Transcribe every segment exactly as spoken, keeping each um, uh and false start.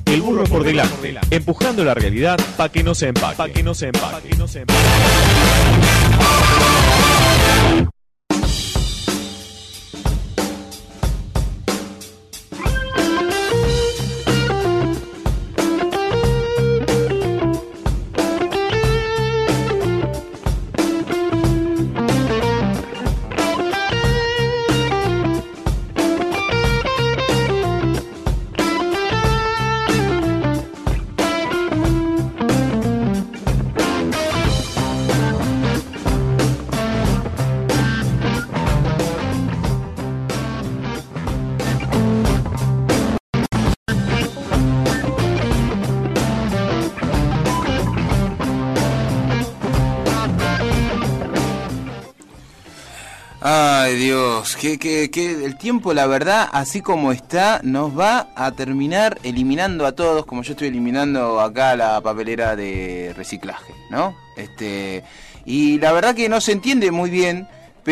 El burro por delante, empujando la realidad para que no se empaque. Pa' que no se empaque. Pa' que no se empaque. Ay, Dios, que, que, que el tiempo, la verdad, así como está, nos va a terminar eliminando a todos, como yo estoy eliminando acá la papelera de reciclaje, ¿no? Este, y la verdad que no se entiende muy bien,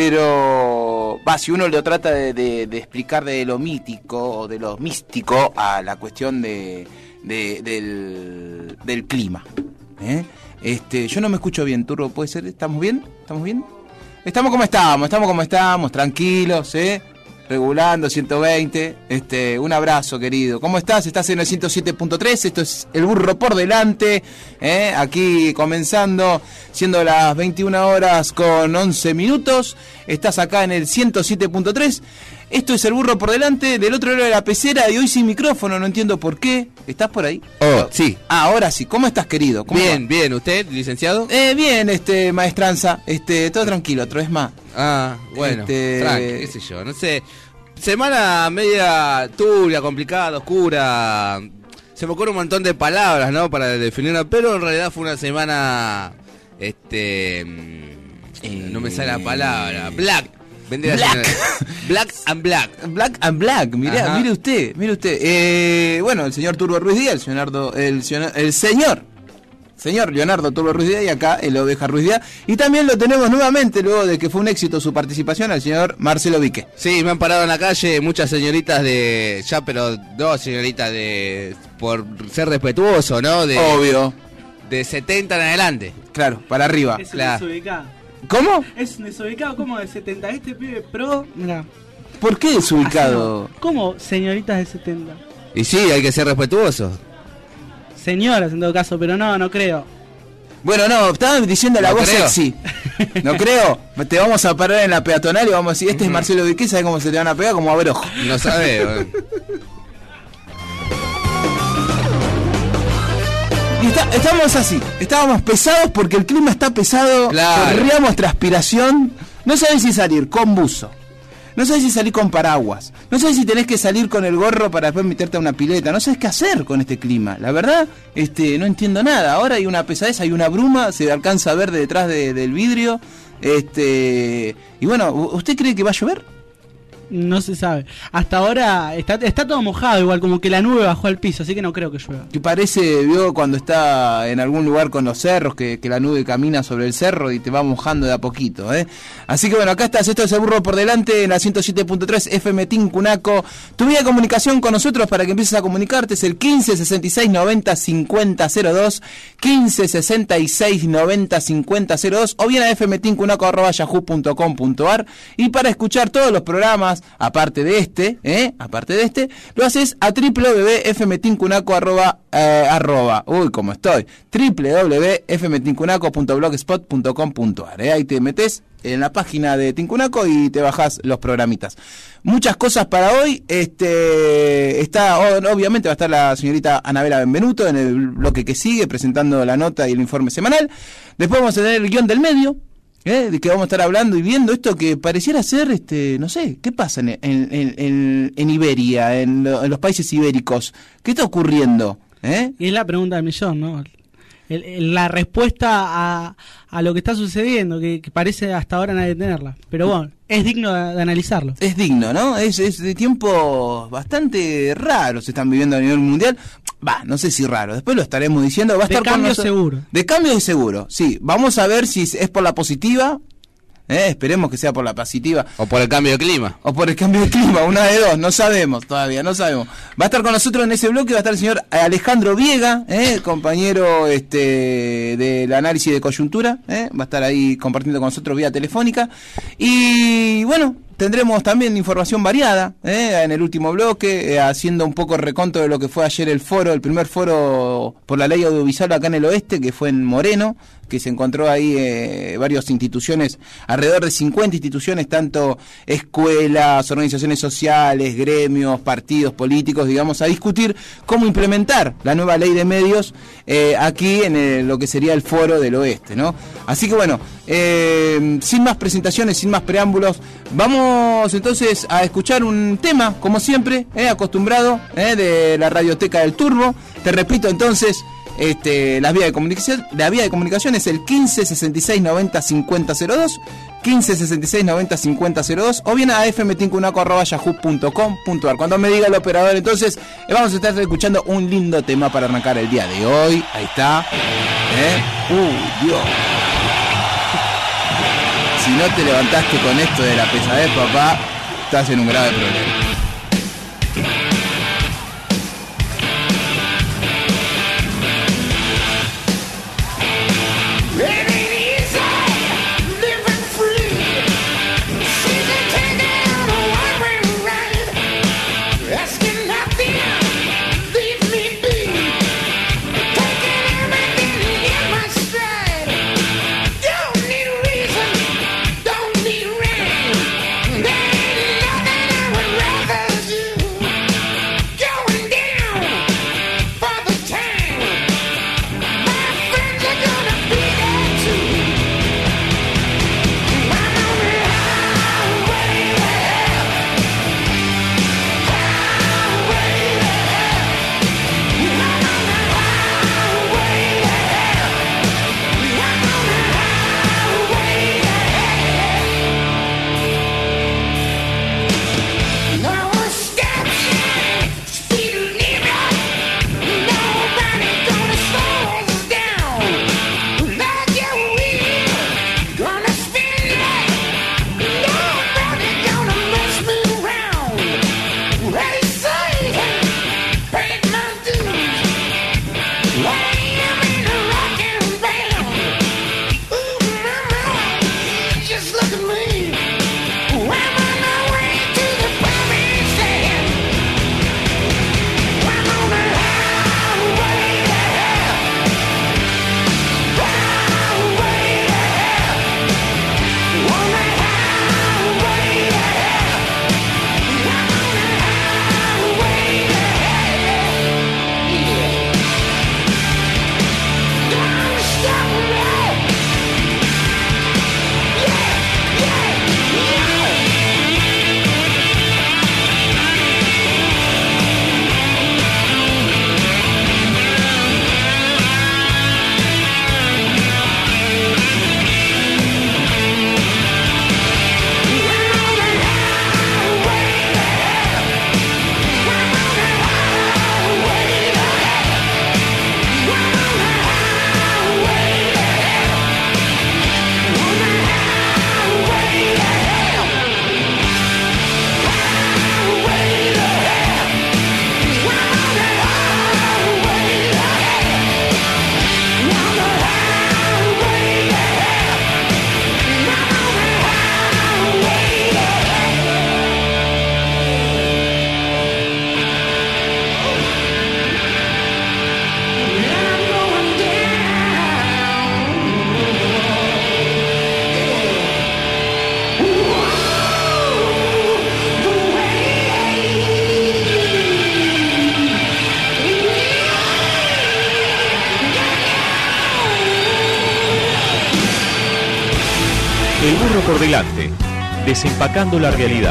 pero va, si uno lo trata de, de, de explicar de lo mítico o de lo místico a la cuestión de, de del, del clima, ¿eh? Este, yo no me escucho bien, Turbo, ¿puede ser? ¿Estamos bien? ¿Estamos bien? Estamos como estamos, estamos como estamos, tranquilos, ¿eh? Regulando, ciento veinte. Este, un abrazo, querido. ¿Cómo estás? Estás en el ciento siete punto tres. Esto es El Burro por Delante. ¿eh? Aquí comenzando, siendo las veintiuna horas con once minutos. Estás acá en el ciento siete punto tres. Esto es El Burro por Delante, del otro lado de la pecera, y hoy sin micrófono, no entiendo por qué. ¿Estás por ahí? Oh, sí. Ah, ahora sí. ¿Cómo estás, querido? ¿Cómo bien, va? bien. ¿Usted, licenciado? Eh, bien, este, maestranza. Este, todo tranquilo, otra vez más. Ah, bueno, Este... tranqui, qué sé yo, no sé. Semana media turbia, complicada, oscura. Se me ocurre un montón de palabras, ¿no? Para definirla, pero en realidad fue una semana, este, eh... no me sale la palabra, black. Vendría Black. Black and Black. Black and Black, mire, Ajá. mire usted, mire usted. Eh, bueno, el señor Turbo Ruiz Díaz, el señor, el, señor- el señor, señor Leonardo Turbo Ruiz Díaz, y acá el Oveja Ruiz Díaz. Y también lo tenemos nuevamente, luego de que fue un éxito su participación, al señor Marcelo Vique. Sí, me han parado en la calle muchas señoritas de, ya pero dos señoritas de, por ser respetuoso, ¿no? De, Obvio, de setenta en adelante. claro, para arriba. Es un Claro. desubicado. ¿Cómo? Es un desubicado como de setenta. Este pibe pro. Mirá. ¿Por qué desubicado? Así no. ¿Cómo señoritas de setenta? Y sí, hay que ser respetuoso. Señoras en todo caso, pero no, no creo. Bueno, no, estaban diciendo la No voz creo. sexy. No creo. Te vamos a parar en la peatonal y vamos a decir, este es Marcelo Vique, ¿sabes cómo se te van a pegar? Como a ver ojo. No sabe. bueno. Y está- estamos así, estábamos pesados porque el clima está pesado, Claro. corríamos transpiración, no sabés si salir con buzo, no sabés si salir con paraguas, no sabés si tenés que salir con el gorro para después meterte a una pileta, no sabés qué hacer con este clima, la verdad, este, no entiendo nada, ahora hay una pesadez, hay una bruma, se alcanza a ver de detrás de- del vidrio, este, y bueno, ¿usted cree que va a llover? No se sabe. Hasta ahora está, está todo mojado, igual como que la nube bajó al piso, así que no creo que llueva. Que parece, vio, cuando está en algún lugar con los cerros, que, que la nube camina sobre el cerro y te va mojando de a poquito, ¿eh? Así que bueno, acá estás, esto es El Burro por Delante, en la ciento siete punto tres F M Tincunaco. Tu vía de comunicación con nosotros para que empieces a comunicarte es el quince sesenta y seis noventa cincuenta cero dos, quince sesenta y seis noventa cincuenta cero dos, o bien a fmtincunaco arroba yahoo punto com punto ar. Y para escuchar todos los programas, aparte de este, ¿eh? Aparte de este, lo haces a w w w punto f m tincunaco arroba, eh, arroba, uy, cómo estoy, w w w punto f m tincunaco punto blogspot punto com punto ar, ¿eh? Ahí te metes en la página de Tincunaco y te bajás los programitas. Muchas cosas para hoy. Este está o- obviamente va a estar la señorita Anabela Benvenuto en el bloque que sigue presentando la nota y el informe semanal. Después vamos a tener el guión del medio, ¿eh? De que vamos a estar hablando y viendo esto que pareciera ser, este, no sé, ¿qué pasa en, en, en, en Iberia, en, lo- en los países ibéricos? ¿Qué está ocurriendo? ¿Eh? Y es la pregunta del millón, ¿no? El- el- la respuesta a, a lo que está sucediendo, que, que parece hasta ahora nadie tenerla. Pero bueno, es digno de, de analizarlo. Es digno, ¿no? Es, es de tiempos bastante raros se están viviendo a nivel mundial. Va, no sé si raro, después lo estaremos diciendo. Va a De estar con cambio nosotros- seguro. De cambio de seguro, sí. Vamos a ver si es por la positiva, ¿eh? Esperemos que sea por la positiva. O por el cambio de clima. O por el cambio de clima, una de dos, no sabemos todavía, no sabemos. Va a estar con nosotros en ese bloque, va a estar el señor Alejandro Viega, ¿eh? compañero este del análisis de coyuntura, ¿eh? va a estar ahí compartiendo con nosotros vía telefónica. Y bueno, tendremos también información variada, ¿eh? en el último bloque, eh, haciendo un poco reconto de lo que fue ayer el foro, el primer foro por la ley audiovisual acá en el oeste, que fue en Moreno, que se encontró ahí eh, varias instituciones, alrededor de cincuenta instituciones, tanto escuelas, organizaciones sociales, gremios, partidos políticos, digamos, a discutir cómo implementar la nueva ley de medios eh, aquí en el, lo que sería el foro del oeste, ¿no? Así que bueno, eh, sin más presentaciones, sin más preámbulos, vamos entonces a escuchar un tema, como siempre, eh, acostumbrado, eh, de la radioteca del Turbo. Te repito entonces, Este, las vías de comunicación, la vía de comunicación es el quince sesenta y seis noventa cincuenta cero dos, quince sesenta y seis noventa cincuenta cero dos, o bien a f m tincunaco arroba yahoo punto com punto a r. Cuando me diga el operador, entonces eh, vamos a estar escuchando un lindo tema para arrancar el día de hoy. Ahí está, ¿eh? Uh, Dios. Si no te levantaste con esto de la pesadez, papá, estás en un grave problema. El burro por delante, desempacando la realidad.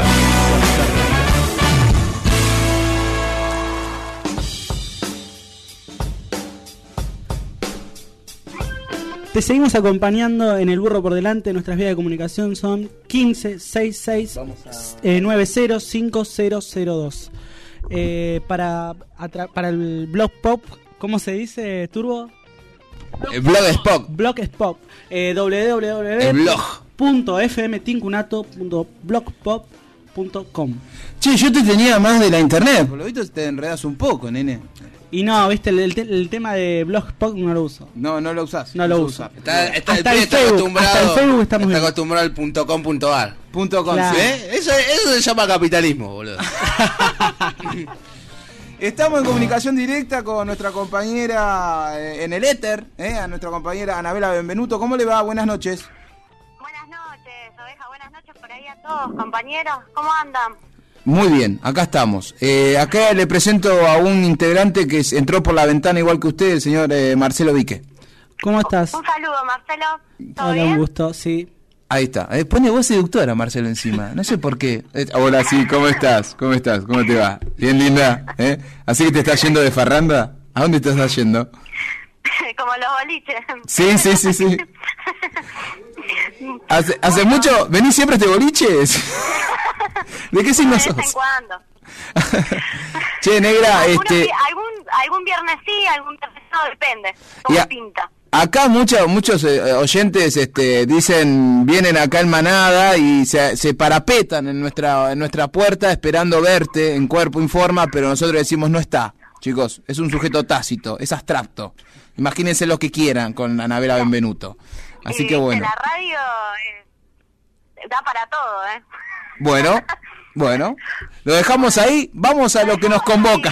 Te seguimos acompañando en el burro por delante. Nuestras vías de comunicación son quince sesenta y seis noventa cinco cero cero dos. Eh, para, atra- para el blog pop, ¿cómo se dice, Turbo? El blog Spock. Blog Spock. Eh, www. El blog. punto f m tincunato punto blogspot punto com. Che, yo te tenía más de la internet, por lo visto te enredas un poco, nene. Y no, viste, el, el, el tema de Blogspot no lo uso. No, no lo usás. No lo uso. Está, está, Hasta el el está Facebook, acostumbrado, hasta el Facebook estamos está bien. acostumbrado al punto com punto ar. Punto com, Claro. ¿sí? ¿Eh? Eso, eso se llama capitalismo, boludo. Estamos en comunicación directa con nuestra compañera eh, en el éter, eh, a nuestra compañera Anabela Benvenuto. ¿Cómo le va? Buenas noches. Buenas noches, Oveja, buenas noches por ahí a todos, compañeros, ¿cómo andan? Muy bien, acá estamos. Eh, acá le presento a un integrante que entró por la ventana igual que usted, el señor eh, Marcelo Vique. ¿Cómo estás? Un saludo, Marcelo, ¿todo Hola, bien? un gusto, sí. Ahí está. Eh, pone voz seductora Marcelo encima. No sé por qué. Eh, hola, sí, ¿cómo estás? ¿Cómo estás? ¿Cómo te va? Bien, linda. ¿Eh? ¿Así que te estás yendo de farranda? ¿A dónde te estás yendo? Como los boliches. Sí, sí, sí, sí. ¿Hace, hace mucho? ¿Venís siempre a este boliches? ¿De qué signo De sos? vez en cuando. Che, negra, Algunos este... di- algún, algún viernes sí, algún viernes no, depende, como Ya. pinta. Acá muchos muchos eh, oyentes este, dicen, vienen acá en manada y se, se parapetan en nuestra en nuestra puerta esperando verte en cuerpo y forma, pero nosotros decimos no está, chicos, es un sujeto tácito, es abstracto. Imagínense lo que quieran con Anabela Benvenuto. Así Y, que viste, bueno. La radio eh, da para todo, ¿eh? Bueno, bueno, lo dejamos ahí, vamos a lo que nos convoca.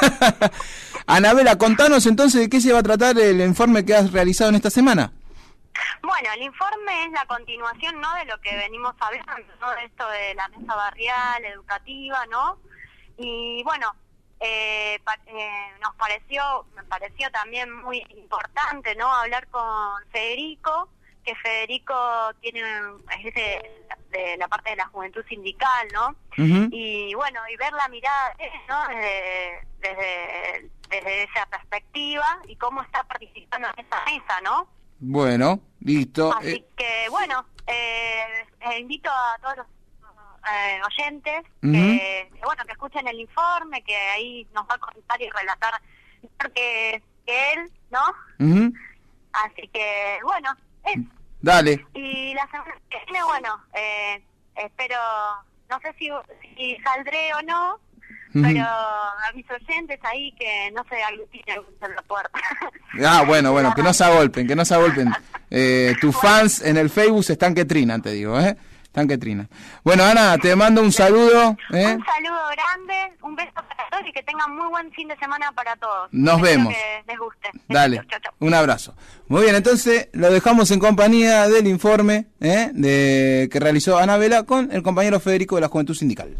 Anabela, contanos entonces de qué se va a tratar el informe que has realizado en esta semana. Bueno, el informe es la continuación, ¿no?, de lo que venimos hablando, ¿no?, de esto de la mesa barrial, educativa, ¿no? Y bueno, eh, pa- eh, nos pareció, me pareció también muy importante, ¿no?, hablar con Federico, que Federico tiene, es de, de la parte de la juventud sindical, ¿no? Ujú. Y bueno, y ver la mirada de él, ¿no?, desde, desde, desde esa perspectiva y cómo está participando en esa mesa, ¿no? Bueno, listo. Así Eh, que, bueno, eh, eh, invito a todos los eh, oyentes Ujú. que, que, bueno, que escuchen el informe, que ahí nos va a contar y relatar mejor que, que él, ¿no? ujú. Así que, bueno, eso. Dale. Y la semana que viene, bueno, eh, espero, no sé si, si saldré o no, Ujú. pero a mis oyentes ahí que no se aglutinen en la puerta. Ah, bueno, bueno, que no se agolpen, que no se agolpen. Eh, tus fans en el Facebook están que trinan, te digo, ¿eh? Están que trinan. Bueno, Ana, te mando un saludo, ¿eh? Un saludo grande, un beso para todos y que tengan muy buen fin de semana para todos. Nos Espero vemos. que les guste. Dale, Besitos, chau, chau. un abrazo. Muy bien, entonces lo dejamos en compañía del informe ¿eh? de que realizó Anabela con el compañero Federico de la Juventud Sindical.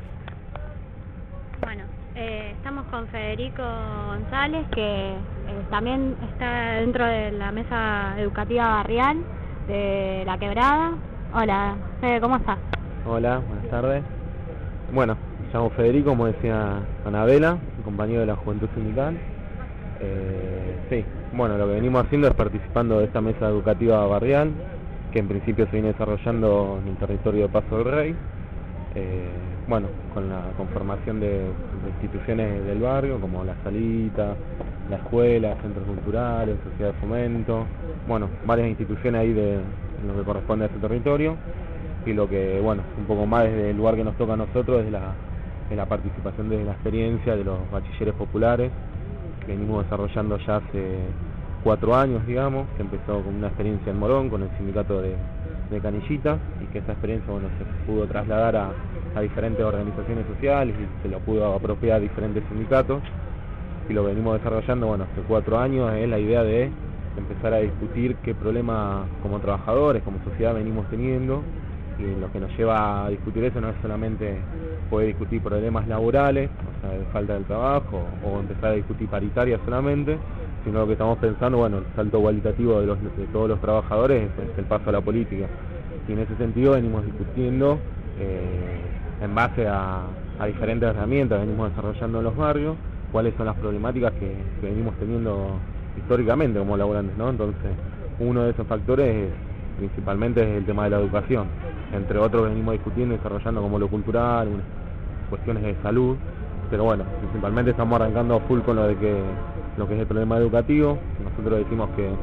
Bueno, eh, estamos con Federico González, que eh, también está dentro de la mesa educativa barrial de La Quebrada. Hola, Fede, ¿cómo estás? Hola, buenas tardes. Bueno, me llamo Federico, como decía Anabela, compañero de la Juventud Sindical. Eh, sí, bueno, lo que venimos haciendo es participando de esta mesa educativa barrial, que en principio se viene desarrollando en el territorio de Paso del Rey. Eh, bueno, con la conformación de, de instituciones del barrio, como la Salita, la escuela, centros culturales, sociedad de fomento, bueno, varias instituciones ahí de en lo que corresponde a este territorio. Y lo que, bueno, un poco más desde el lugar que nos toca a nosotros es la, es la participación de la experiencia de los bachilleres populares, que venimos desarrollando ya hace cuatro años, digamos, que empezó con una experiencia en Morón, con el sindicato de, de Canillita, y que esa experiencia, bueno, se pudo trasladar a, a diferentes organizaciones sociales y se lo pudo apropiar a diferentes sindicatos. Y lo venimos desarrollando, bueno, hace cuatro años, es la idea de empezar a discutir qué problemas como trabajadores, como sociedad venimos teniendo, y lo que nos lleva a discutir eso no es solamente poder discutir problemas laborales, o sea, de falta del trabajo, o empezar a discutir paritarias solamente, sino lo que estamos pensando, bueno, el salto cualitativo de, los, de todos los trabajadores es, es el paso a la política. Y en ese sentido venimos discutiendo eh, en base a, a diferentes herramientas que venimos desarrollando en los barrios, cuáles son las problemáticas que, que venimos teniendo históricamente como laburantes, ¿no? Entonces, uno de esos factores es, principalmente es el tema de la educación, entre otros que venimos discutiendo y desarrollando como lo cultural, unas cuestiones de salud, pero bueno, principalmente estamos arrancando full con lo de que lo que es el problema educativo. Nosotros decimos que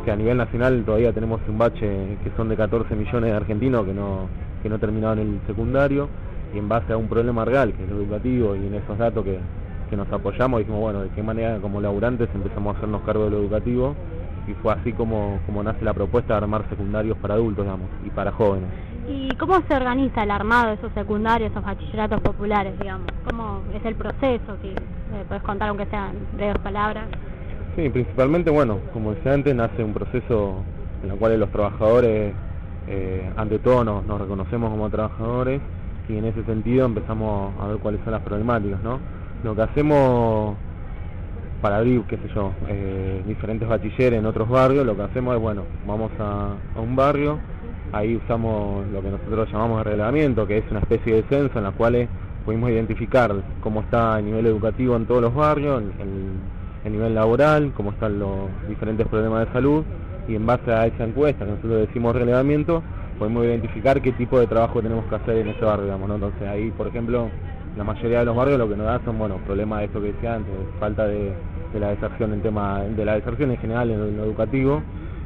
que a nivel nacional todavía tenemos un bache que son de catorce millones de argentinos que no, que no terminaron el secundario, y en base a un problema real que es lo educativo, y en esos datos que, que nos apoyamos, dijimos, bueno, de qué manera como laburantes empezamos a hacernos cargo de lo educativo, y fue así como, como nace la propuesta de armar secundarios para adultos, digamos, y para jóvenes. ¿Y cómo se organiza el armado de esos secundarios, esos bachilleratos populares, digamos? ¿Cómo es el proceso? Si me puedes contar, aunque sean breves palabras. Sí, principalmente, bueno, como decía antes, nace un proceso en el cual los trabajadores, eh, ante todo, nos, nos reconocemos como trabajadores, y en ese sentido empezamos a ver cuáles son las problemáticas, ¿no? Lo que hacemos para abrir, qué sé yo, eh, diferentes bachilleres en otros barrios, lo que hacemos es, bueno, vamos a, a un barrio, ahí usamos lo que nosotros llamamos de relevamiento, que es una especie de censo en la cual pudimos identificar cómo está el nivel educativo en todos los barrios, el, el nivel laboral, cómo están los diferentes problemas de salud, y en base a esa encuesta que nosotros decimos relevamiento, podemos identificar qué tipo de trabajo tenemos que hacer en ese barrio, digamos, ¿no? Entonces ahí, por ejemplo, la mayoría de los barrios lo que nos da son, bueno, problemas de esto que decía antes, falta de, de la deserción en tema, de la deserción en general en lo, en lo educativo,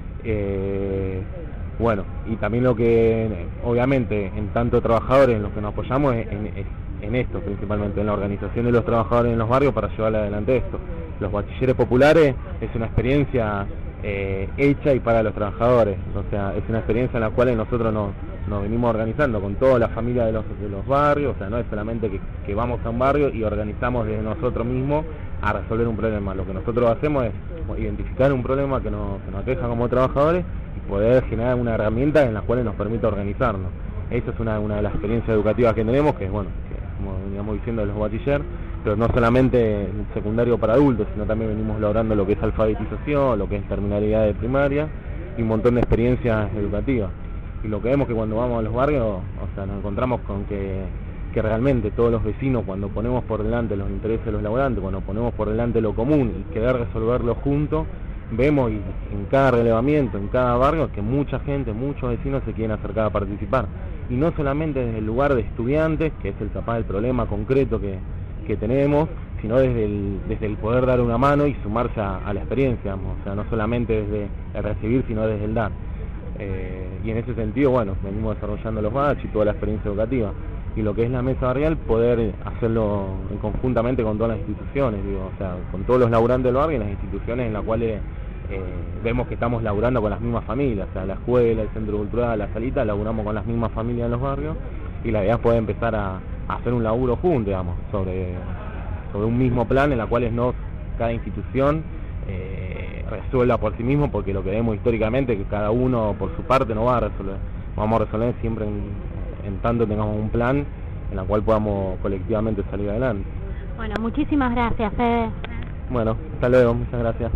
eh, bueno, y también lo que, obviamente, en tanto trabajadores en los que nos apoyamos es en, en, en esto, principalmente, en la organización de los trabajadores en los barrios para llevar adelante esto. Los bachilleres populares es una experiencia eh, hecha y para los trabajadores, o sea, es una experiencia en la cual nosotros nos, nos venimos organizando con toda la familia de los, de los barrios, o sea, no es solamente que, que vamos a un barrio y organizamos desde nosotros mismos a resolver un problema. Lo que nosotros hacemos es identificar un problema que nos, que nos aqueja como trabajadores y poder generar una herramienta en la cual nos permita organizarnos. Esa es una, una de las experiencias educativas que tenemos, que es, bueno, que, como veníamos diciendo, de los bachilleres, pero no solamente en secundario para adultos, sino también venimos logrando lo que es alfabetización, lo que es terminalidad de primaria y un montón de experiencias educativas. Y lo que vemos que cuando vamos a los barrios, o sea, nos encontramos con que, que realmente todos los vecinos, cuando ponemos por delante los intereses de los laburantes, cuando ponemos por delante lo común y querer resolverlo juntos, vemos y en cada relevamiento, en cada barrio, que mucha gente, muchos vecinos se quieren acercar a participar. Y no solamente desde el lugar de estudiantes, que es el capaz del problema concreto que, que tenemos, sino desde el, desde el poder dar una mano y sumarse a, a la experiencia, digamos. O sea, no solamente desde el recibir, sino desde el dar. Eh, y en ese sentido, bueno, venimos desarrollando los batch y toda la experiencia educativa. Y lo que es la mesa barrial, poder hacerlo conjuntamente con todas las instituciones, digo, o sea, con todos los laburantes del barrio y las instituciones en las cuales eh, vemos que estamos laburando con las mismas familias, o sea, la escuela, el centro cultural, la salita, laburamos con las mismas familias en los barrios, y la idea es poder empezar a, a hacer un laburo juntos, digamos, sobre, sobre un mismo plan en la cual no cada institución eh, resuelva por sí mismo, porque lo que vemos históricamente que cada uno por su parte no va a resolver, vamos a resolver siempre en, en tanto tengamos un plan en la cual podamos colectivamente salir adelante. Bueno, muchísimas gracias, Fede. Bueno, hasta luego, muchas gracias.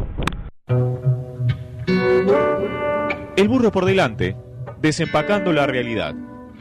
El burro por delante, desempacando la realidad.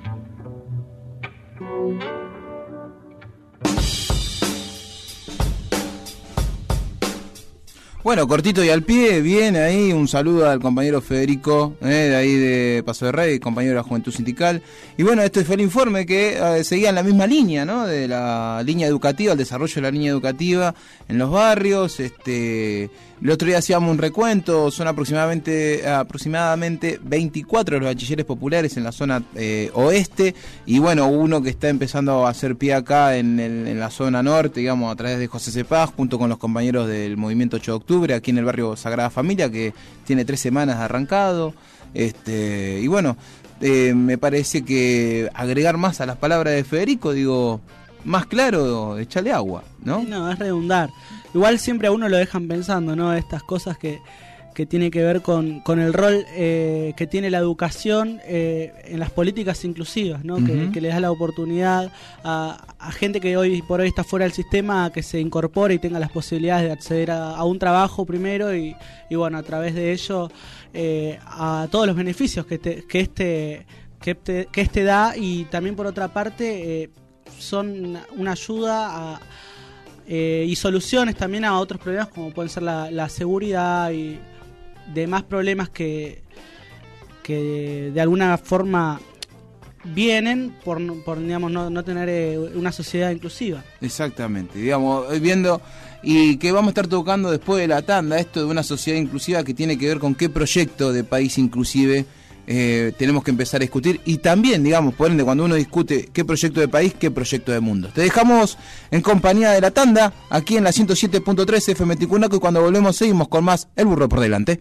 Bueno, cortito y al pie, bien ahí, un saludo al compañero Federico, eh, de ahí de Paso de Rey, compañero de la Juventud Sindical. Y bueno, este fue el informe que eh, seguía en la misma línea, ¿no? De la línea educativa, el desarrollo de la línea educativa en los barrios. Este, el otro día hacíamos un recuento, son aproximadamente aproximadamente veinticuatro los bachilleres populares en la zona eh, oeste, y bueno, uno que está empezando a hacer pie acá en, el, en la zona norte, digamos, a través de José Cepaz, junto con los compañeros del Movimiento ocho de octubre, aquí en el barrio Sagrada Familia, que tiene tres semanas arrancado. Este, y bueno, eh, me parece que agregar más a las palabras de Federico, digo, más claro, echarle agua, ¿no? No, es redundar. Igual siempre a uno lo dejan pensando, ¿no? Estas cosas que, que tienen que ver con, con el rol eh, que tiene la educación eh, en las políticas inclusivas, ¿no? Uh-huh. Que, que le da la oportunidad a, a gente que hoy por hoy está fuera del sistema a que se incorpore y tenga las posibilidades de acceder a, a un trabajo primero y, y bueno, a través de ello eh, a todos los beneficios que, te, que, este, que, este, que este da, y también por otra parte eh, son una ayuda a Eh, y soluciones también a otros problemas como pueden ser la, la seguridad y demás problemas que, que de alguna forma vienen por, por digamos, no, no tener eh, una sociedad inclusiva. Exactamente, digamos, viendo y que vamos a estar tocando después de la tanda, esto de una sociedad inclusiva que tiene que ver con qué proyecto de país inclusive eh, tenemos que empezar a discutir, y también, digamos, por ende, cuando uno discute qué proyecto de país, qué proyecto de mundo. Te dejamos en compañía de la tanda, aquí en la ciento siete punto tres F M Tincunaco, y cuando volvemos seguimos con más El Burro por Delante.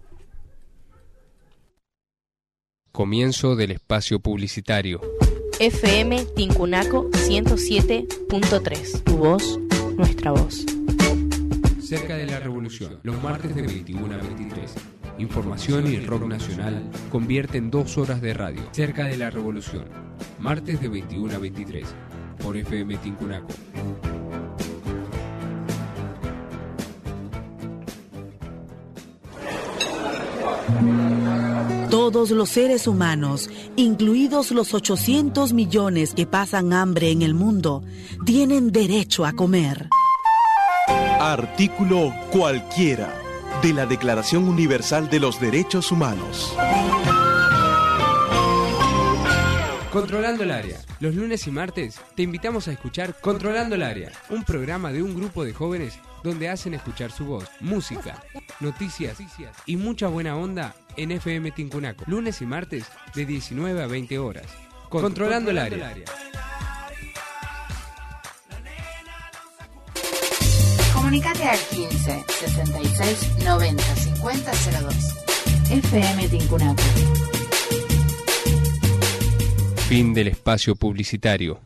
Comienzo del espacio publicitario. F M Tincunaco ciento siete punto tres. Tu voz, nuestra voz. Cerca de la Revolución, los martes de veintiuno a veintitrés. Información y rock nacional convierten dos horas de radio. Cerca de la Revolución, martes de veintiuno a veintitrés, por F M Tincunaco. Todos los seres humanos, incluidos los ochocientos millones que pasan hambre en el mundo, tienen derecho a comer. Artículo cualquiera de la Declaración Universal de los Derechos Humanos. Controlando el Área. Los lunes y martes te invitamos a escuchar Controlando el Área, un programa de un grupo de jóvenes donde hacen escuchar su voz, música, noticias y mucha buena onda en F M Tincunaco. Lunes y martes de diecinueve a veinte horas. Controlando el Área. Comunicate al quince, sesenta y seis, noventa, cincuenta, cero dos. F M Tincunaco. Fin del espacio publicitario.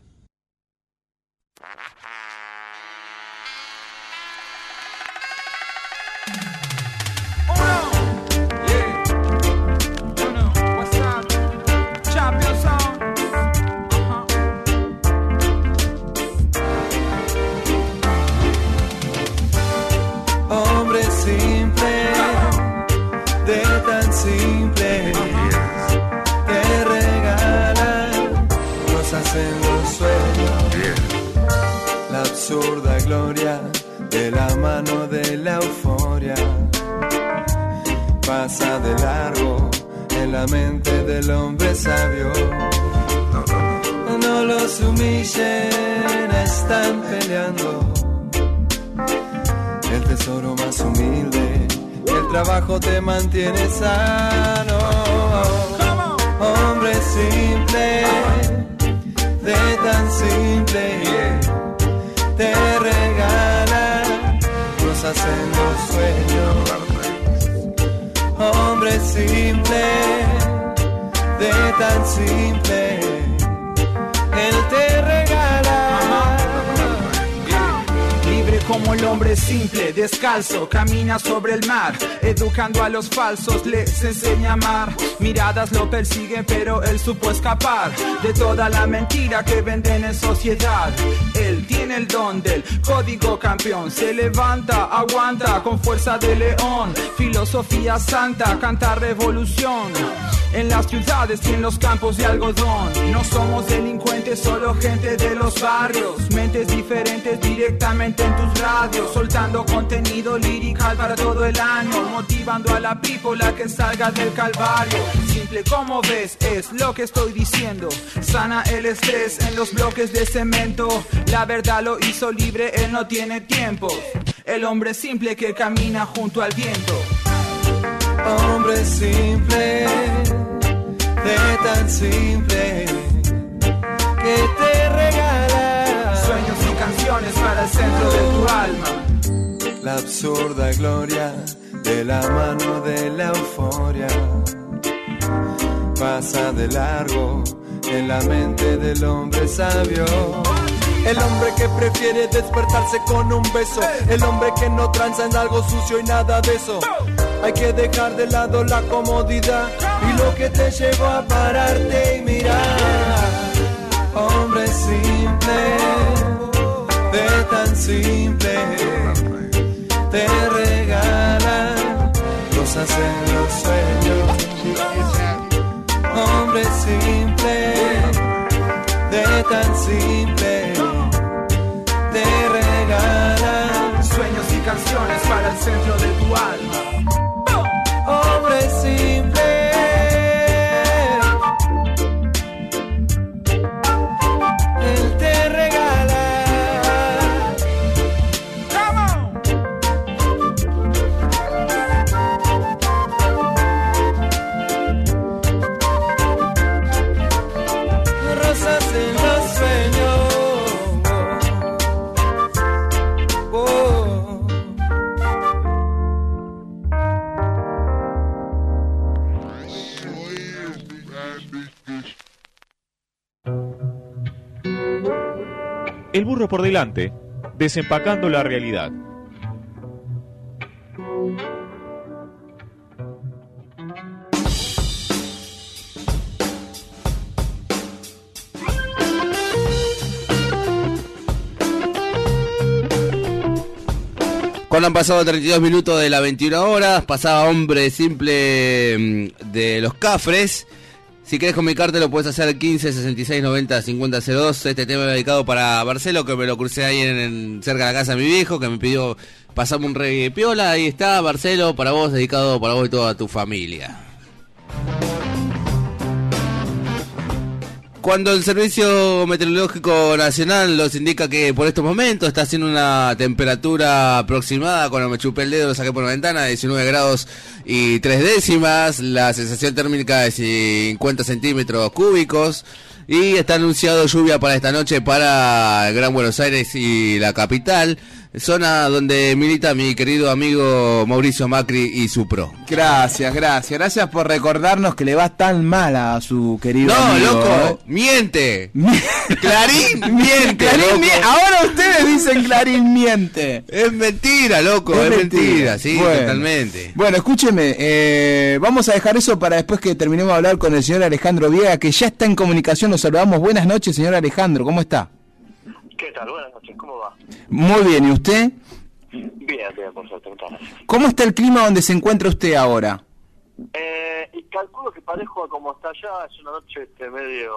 Hombre simple, de tan simple, te regalan cosas en los sueños. La absurda gloria de la mano de la euforia pasa de largo en la mente del hombre sabio. No los humillen, están peleando. El tesoro más humilde, el trabajo te mantiene sano. Hombre simple, de tan simple, te regala cosas en los sueños. Hombre simple, de tan simple, él te regala. Como el hombre simple, descalzo, camina sobre el mar, educando a los falsos, les enseña a amar. Miradas lo persiguen, pero él supo escapar de toda la mentira que venden en sociedad. Él tiene el don del código campeón, se levanta, aguanta con fuerza de león. Filosofía santa, canta revolución en las ciudades y en los campos de algodón. No somos delincuentes, solo gente de los barrios, mentes diferentes directamente en tus radios, soltando contenido lirical para todo el año, motivando a la people a que salga del calvario. Simple como ves, es lo que estoy diciendo. Sana el estrés en los bloques de cemento. La verdad lo hizo libre, él no tiene tiempo. El hombre simple que camina junto al viento. Hombre simple, de tan simple, que te regala sueños y canciones para el centro de tu alma. La absurda gloria de la mano de la euforia pasa de largo en la mente del hombre sabio. El hombre que prefiere despertarse con un beso, el hombre que no tranza en algo sucio y nada de eso. Hay que dejar de lado la comodidad y lo que te llevó a pararte y mirar. Hombre simple, de tan simple, te regala cosas en los sueños. Hombre simple, de tan simple, te regala sueños y canciones para el centro de tu alma. Hombre simple, él te regala El burro por delante, desempacando la realidad. Cuando han pasado treinta y dos minutos de las veintiuna horas, pasaba Hombre Simple de Los Cafres. Si querés comunicarte lo puedes hacer al quince, sesenta y seis, noventa, cincuenta cero dos. Este tema es dedicado para Marcelo, que me lo crucé ahí en, en cerca de la casa de mi viejo, que me pidió pasarme un reggae piola. Ahí está, Marcelo, para vos, dedicado para vos y toda tu familia. Cuando el Servicio Meteorológico Nacional nos indica que por estos momentos está haciendo una temperatura aproximada, cuando me chupé el dedo lo saqué por la ventana, de diecinueve grados y tres décimas, la sensación térmica de cincuenta centímetros cúbicos, y está anunciado lluvia para esta noche para el Gran Buenos Aires y la capital, zona donde milita mi querido amigo Mauricio Macri y su pro. Gracias, gracias, gracias por recordarnos que le va tan mal a su querido no, amigo. No, loco, ¿eh? miente. Clarín miente, Clarín loco. miente. Ahora ustedes dicen Clarín miente. Es mentira, loco, es, es mentira. mentira, sí, bueno, totalmente. Bueno, escúcheme, eh, vamos a dejar eso para después que terminemos de hablar con el señor Alejandro Viega, que ya está en comunicación, nos saludamos. Buenas noches, señor Alejandro, ¿cómo está? ¿Qué tal? Buenas noches, ¿cómo va? Muy bien, ¿y usted? Bien, bien, por suerte, muchas gracias. ¿Cómo está el clima donde se encuentra usted ahora? Eh, y calculo que parejo a como está allá, es una noche este medio,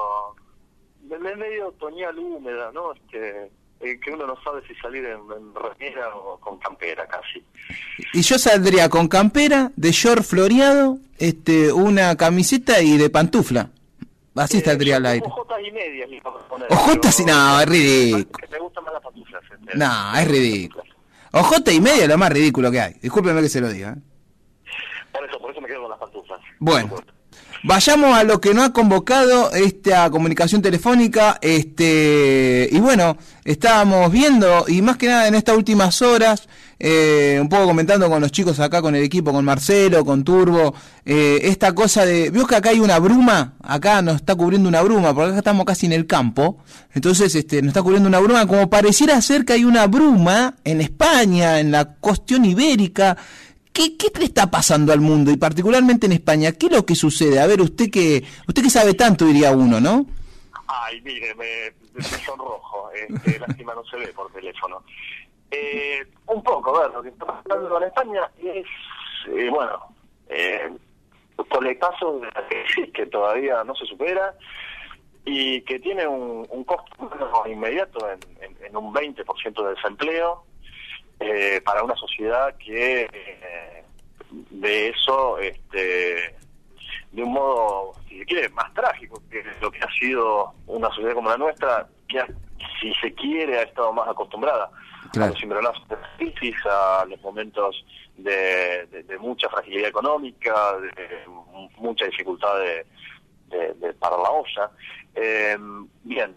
medio otoñal húmeda, ¿no? Este, eh, que uno no sabe si salir en, en remera o con campera casi. Y yo saldría con campera, de short floreado, este, una camiseta y de pantufla. Así eh, saldría al aire. Ojotas y medias le vamos a poner. Ojotas y no, es ridículo. Me gustan más las pantuflas. Este, no, es ridículo. Ojotas y media es lo más ridículo que hay. Discúlpeme que se lo diga. ¿eh? Por eso, por eso me quedo con las pantuflas. Bueno. Vayamos a lo que nos ha convocado esta comunicación telefónica, este y bueno, estábamos viendo, y más que nada en estas últimas horas, eh, un poco comentando con los chicos acá, con el equipo, con Marcelo, con Turbo, eh, esta cosa de, ¿vio que acá hay una bruma? Acá nos está cubriendo una bruma, porque acá estamos casi en el campo, entonces este nos está cubriendo una bruma, como pareciera ser que hay una bruma en España, en la cuestión ibérica. ¿Qué, ¿Qué le está pasando al mundo y particularmente en España? ¿Qué es lo que sucede? A ver, usted que usted que sabe tanto, diría uno, ¿no? Ay, mire, me, me sonrojo. Este, lástima no se ve por teléfono. Eh, un poco, a ver, lo que está pasando en España es, eh, bueno, eh, coletazo de la crisis que todavía no se supera y que tiene un, un costo inmediato en, en, en un veinte por ciento de desempleo. Eh, para una sociedad que eh, de eso, este, de un modo, si se quiere, más trágico que lo que ha sido una sociedad como la nuestra, que ha, si se quiere ha estado más acostumbrada claro. a los cimbronazos de crisis, a los momentos de, de, de mucha fragilidad económica, de, de mucha dificultad de, de, de para la olla. Eh, bien,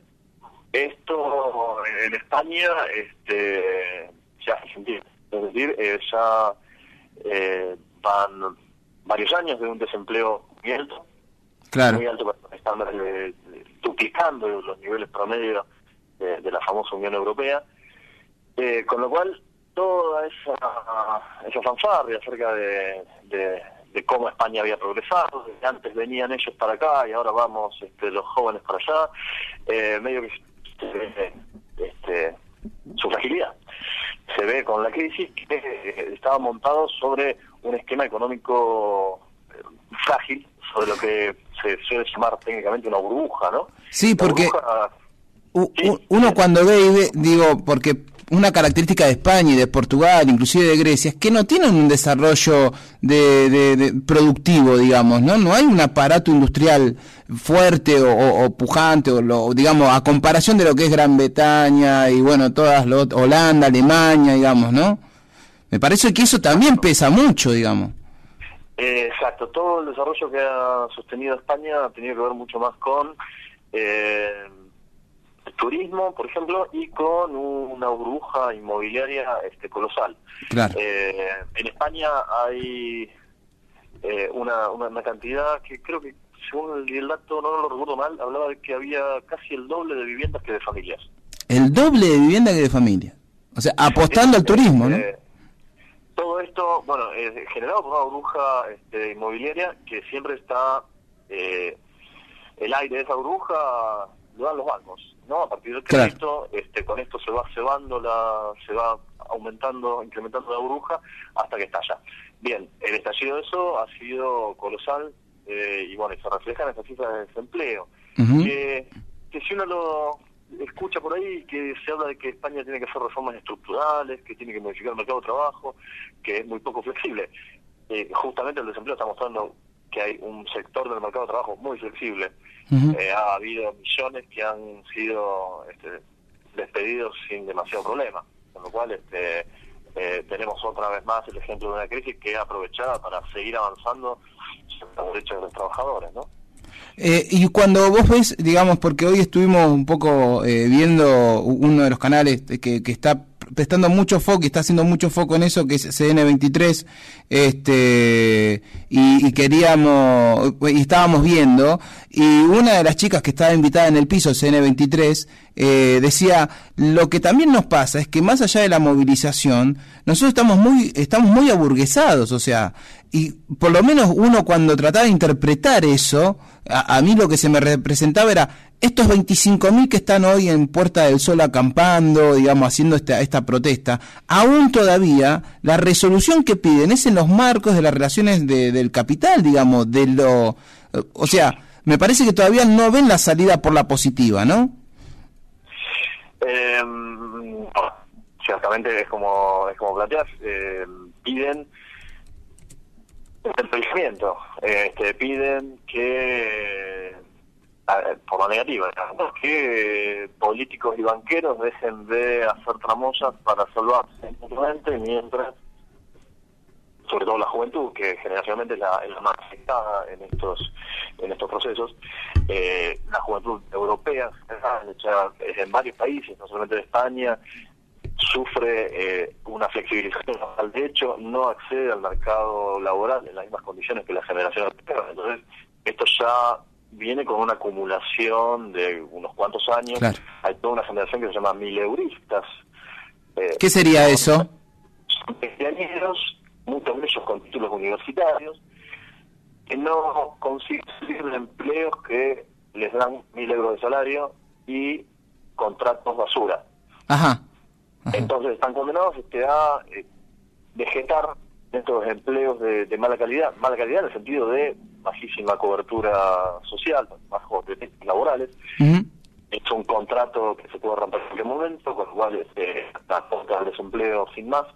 esto en España, este ya se entiende, es decir, eh, ya eh, van varios años de un desempleo muy alto, claro. muy alto para los estándares, de, de, duplicando los niveles promedio de, de la famosa Unión Europea, eh, con lo cual toda esa, esa fanfarria acerca de, de, de cómo España había progresado, de que antes venían ellos para acá y ahora vamos este, los jóvenes para allá, eh, medio que eh, este, su fragilidad se ve con la crisis que eh, estaba montado sobre un esquema económico eh, frágil, sobre lo que se suele llamar técnicamente una burbuja, ¿no? Sí, porque burbuja, u, sí, uno sí. cuando ve y ve, digo, porque una característica de España y de Portugal, inclusive de Grecia, es que no tienen un desarrollo de, de, de productivo, digamos, ¿no? No hay un aparato industrial fuerte o, o, o pujante, o lo, digamos, a comparación de lo que es Gran Bretaña y, bueno, todas los, Holanda, Alemania, digamos, ¿no? Me parece que eso también pesa mucho, digamos. Eh, exacto, todo el desarrollo que ha sostenido España ha tenido que ver mucho más con eh, el turismo, por ejemplo, y con una burbuja inmobiliaria este, colosal. Claro. Eh, en España hay eh, una, una, una cantidad que creo que, según el, el dato, no lo recuerdo mal, hablaba de que había casi el doble de viviendas que de familias. el doble de vivienda que de familia. O sea, apostando al turismo, ¿no? Eh, todo esto, bueno, es generado por una burbuja este, inmobiliaria que siempre está, eh, el aire de esa burbuja lo dan los bancos, ¿no? A partir del crédito, claro. este, con esto se va cebando la, se va aumentando, incrementando la burbuja hasta que estalla. Bien, el estallido de eso ha sido colosal, eh, y bueno, y se refleja en estas cifras de desempleo. Uh-huh. que, que si uno lo escucha por ahí, que se habla de que España tiene que hacer reformas estructurales, que tiene que modificar el mercado de trabajo, que es muy poco flexible. Eh, justamente el desempleo está mostrando que hay un sector del mercado de trabajo muy flexible. Uh-huh. Eh, ha habido millones que han sido este, despedidos sin demasiado problema, con lo cual este, eh, tenemos otra vez más el ejemplo de una crisis que es aprovechada para seguir avanzando sobre los derechos de los trabajadores, ¿no? Eh, y cuando vos ves, digamos, porque hoy estuvimos un poco eh, viendo uno de los canales que, que está prestando mucho foco y está haciendo mucho foco en eso, que es C N veintitrés, este y, y queríamos, y estábamos viendo, y una de las chicas que estaba invitada en el piso C N veintitrés eh, decía, lo que también nos pasa es que más allá de la movilización, nosotros estamos muy, estamos muy aburguesados, o sea, y por lo menos uno cuando trataba de interpretar eso, a, a mí lo que se me representaba era estos veinticinco mil que están hoy en Puerta del Sol acampando, digamos, haciendo esta, esta protesta, aún todavía la resolución que piden es en los marcos de las relaciones de, del capital, digamos, de lo, o sea, me parece que todavía no ven la salida por la positiva, ¿no? Eh, ciertamente es como es como planteas, eh, piden el pensamiento, este, piden que, por la negativa, ¿no? que políticos y banqueros dejen de hacer tramoyas para salvarse mutuamente, mientras, sobre todo la juventud, que generacionalmente es la, es la más afectada en estos en estos procesos, eh, la juventud europea, en varios países, no solamente de España, sufre eh, una flexibilización, de hecho no accede al mercado laboral en las mismas condiciones que la generación anterior. Entonces esto ya viene con una acumulación de unos cuantos años. Claro. Hay toda una generación que se llama mileuristas. Eh, ¿Qué sería eso? Son veinteañeros, muchos de ellos con títulos universitarios, que no consiguen empleos que les dan mil euros de salario y contratos basura. Ajá. Ajá. Entonces están condenados este, a eh, vegetar estos empleos de, de mala calidad, mala calidad en el sentido de bajísima cobertura social, bajos derechos laborales. Uh-huh. Es un contrato que se puede romper en cualquier momento, con lo cual este, está contra el desempleo sin más,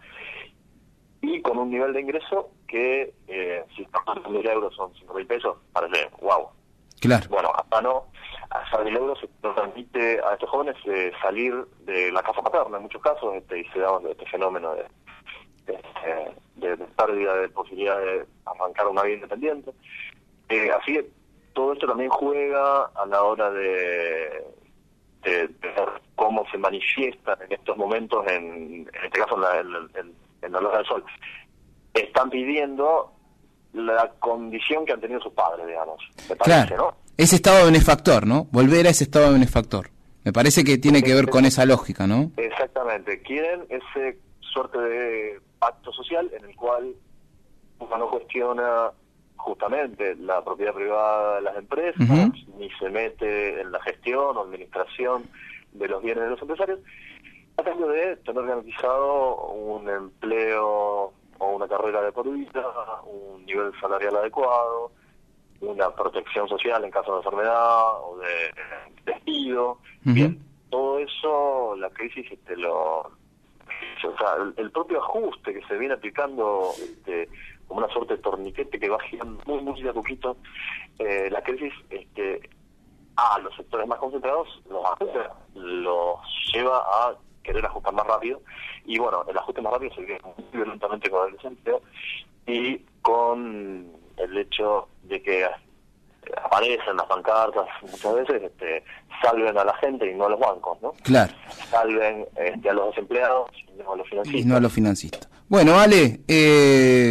y con un nivel de ingreso que, eh, si estamos mil euros son cinco mil pesos, parece wow. Claro. Bueno, hasta no, hasta mil euros se permite a estos jóvenes eh, salir de la casa paterna en muchos casos, este, y se da este fenómeno de, de, de, de pérdida de posibilidad de arrancar una vida independiente. Eh, así que todo esto también juega a la hora de, de, de ver cómo se manifiesta en estos momentos, en, en este caso en la, en, en, en la luz del sol. Están pidiendo la condición que han tenido sus padres, digamos. Me parece, claro. ¿no? Ese estado benefactor, ¿no? Volver a ese estado benefactor. Me parece que tiene que ver con esa lógica, ¿no? Exactamente. Quieren ese suerte de pacto social en el cual uno no cuestiona justamente la propiedad privada de las empresas, uh-huh. ni se mete en la gestión o administración de los bienes de los empresarios, a cambio de tener garantizado un empleo o una carrera de por vida, un nivel salarial adecuado, una protección social en caso de enfermedad o de despido. Uh-huh. Bien, todo eso la crisis este, lo, o sea, el, el propio ajuste que se viene aplicando este, como una suerte de torniquete que va girando muy muy de a poquito, eh, la crisis este, a los sectores más concentrados los ajusta, los lleva a querer ajustar más rápido, y bueno, el ajuste más rápido se viene muy violentamente con el desempleo y con el hecho de que aparecen las pancartas muchas veces, este, salven a la gente y no a los bancos, ¿no? Claro. Salven este, a los desempleados y no a los financistas. Y no a los financistas. Bueno, Ale, eh,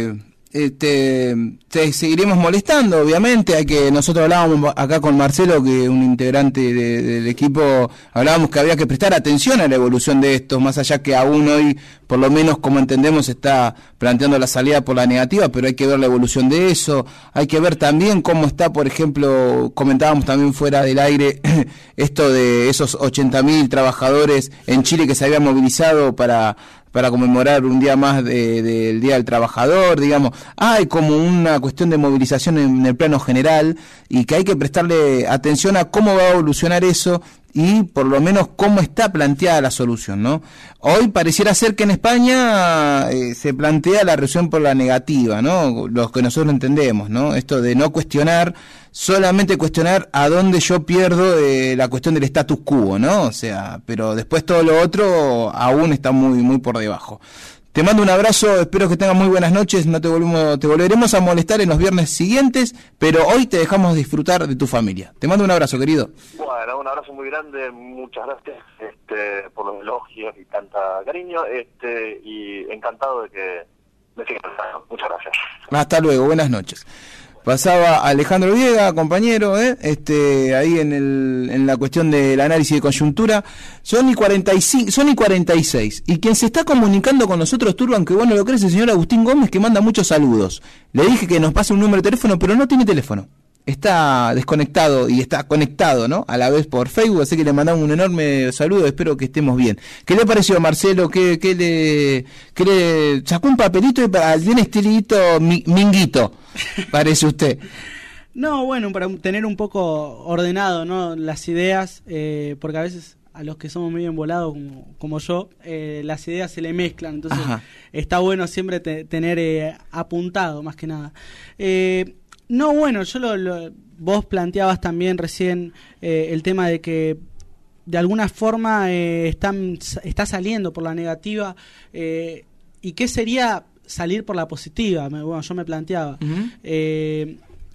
eh, te, te seguiremos molestando, obviamente. Hay que nosotros hablábamos acá con Marcelo, que un integrante de, del equipo, hablábamos que había que prestar atención a la evolución de esto, más allá que aún hoy, por lo menos como entendemos, está planteando la salida por la negativa, pero hay que ver la evolución de eso. Hay que ver también cómo está, por ejemplo, comentábamos también fuera del aire, esto de esos ochenta mil trabajadores en Chile que se habían movilizado para para conmemorar un día más del de, Día del Trabajador, digamos. Hay como una cuestión de movilización en, en el plano general, y que hay que prestarle atención a cómo va a evolucionar eso, y por lo menos cómo está planteada la solución, ¿no? Hoy pareciera ser que en España eh, se plantea la resolución por la negativa, ¿no? Los que nosotros entendemos, ¿no? Esto de no cuestionar, solamente cuestionar a dónde yo pierdo eh, la cuestión del status quo, ¿no? O sea, pero después todo lo otro aún está muy muy por debajo. Te mando un abrazo, espero que tengas muy buenas noches, no te volvemos, te volveremos a molestar en los viernes siguientes, pero hoy te dejamos disfrutar de tu familia. Te mando un abrazo, querido. Bueno, un abrazo muy grande, muchas gracias este, por los elogios y tanta cariño, este, y encantado de que me sigan pensando. Muchas gracias. Hasta luego, buenas noches. Pasaba Alejandro Viega, compañero, ¿eh? este, ahí en, el, en la cuestión del análisis de coyuntura. Son y cuarenta y cinco, son y cuarenta y seis. Y quien se está comunicando con nosotros, Turbo, aunque vos no lo crees, el señor Agustín Gómez, que manda muchos saludos. Le dije que nos pase un número de teléfono, pero no tiene teléfono. Está desconectado y está conectado, ¿no? A la vez por Facebook, así que le mandamos un enorme saludo, espero que estemos bien. ¿Qué le pareció, Marcelo? ¿Qué, qué le, qué le sacó un papelito y para bien estilito mi, minguito, parece usted? No, bueno, para tener un poco ordenado, ¿no? Las ideas, eh, porque a veces a los que somos medio embolados como, como yo, eh, las ideas se le mezclan, entonces Ajá. está bueno siempre te, tener eh, apuntado, más que nada. Eh, No, bueno, yo lo, lo vos planteabas también recién eh, el tema de que de alguna forma eh, están, está saliendo por la negativa, eh, y qué sería salir por la positiva, me, bueno, yo me planteaba. Uh-huh. Eh,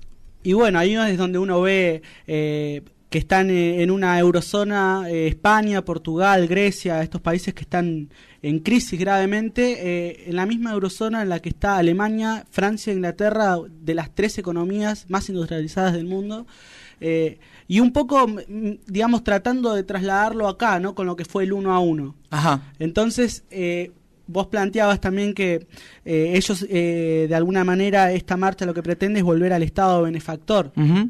y bueno, ahí es donde uno ve eh, que están eh, en una eurozona, eh, España, Portugal, Grecia, estos países que están en crisis gravemente, eh, en la misma eurozona en la que está Alemania, Francia e Inglaterra, de las tres economías más industrializadas del mundo, eh, y un poco, digamos, tratando de trasladarlo acá, ¿no? Con lo que fue el uno a uno. Ajá. Entonces, eh, vos planteabas también que eh, ellos, eh, de alguna manera, esta marcha lo que pretende es volver al Estado benefactor, uh-huh.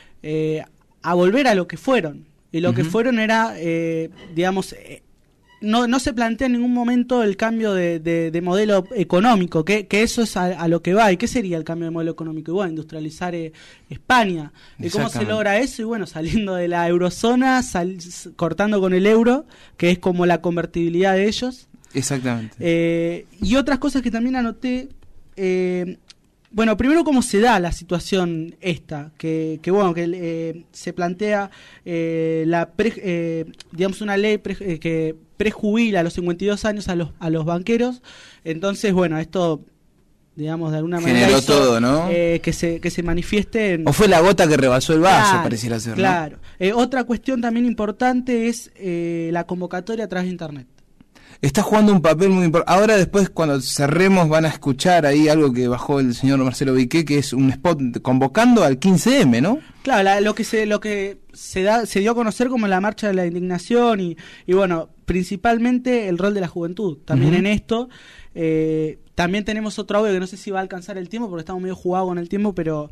eh, a volver a lo que fueron. Y lo uh-huh. que fueron era, eh, digamos... Eh, No, no se plantea en ningún momento el cambio de, de, de modelo económico, que, que eso es a, a lo que va. ¿Y qué sería el cambio de modelo económico? Y bueno, industrializar eh, España. ¿Y cómo se logra eso? Y bueno, saliendo de la eurozona, sal, cortando con el euro, que es como la convertibilidad de ellos. Exactamente. Eh, y otras cosas que también anoté... Eh, Bueno, primero cómo se da la situación esta, que, que bueno, que eh, se plantea eh, la pre, eh, digamos una ley pre, eh, que prejubila a los cincuenta y dos años a los a los banqueros. Entonces, bueno, esto, digamos, de alguna manera generó hizo, todo, ¿no? Eh, que se que se manifieste en... O fue la gota que rebasó el vaso, claro, pareciera ser, ¿no? Claro. Eh, otra cuestión también importante es eh, la convocatoria a través de Internet. Está jugando un papel muy importante. Ahora después, cuando cerremos, van a escuchar ahí algo que bajó el señor Marcelo Viqué, que es un spot convocando al quince eme, ¿no? Claro, la, lo que se lo que se da se dio a conocer como la marcha de la indignación y, y bueno, principalmente el rol de la juventud también uh-huh. en esto. Eh, también tenemos otro audio que no sé si va a alcanzar el tiempo porque estamos medio jugados con el tiempo, pero...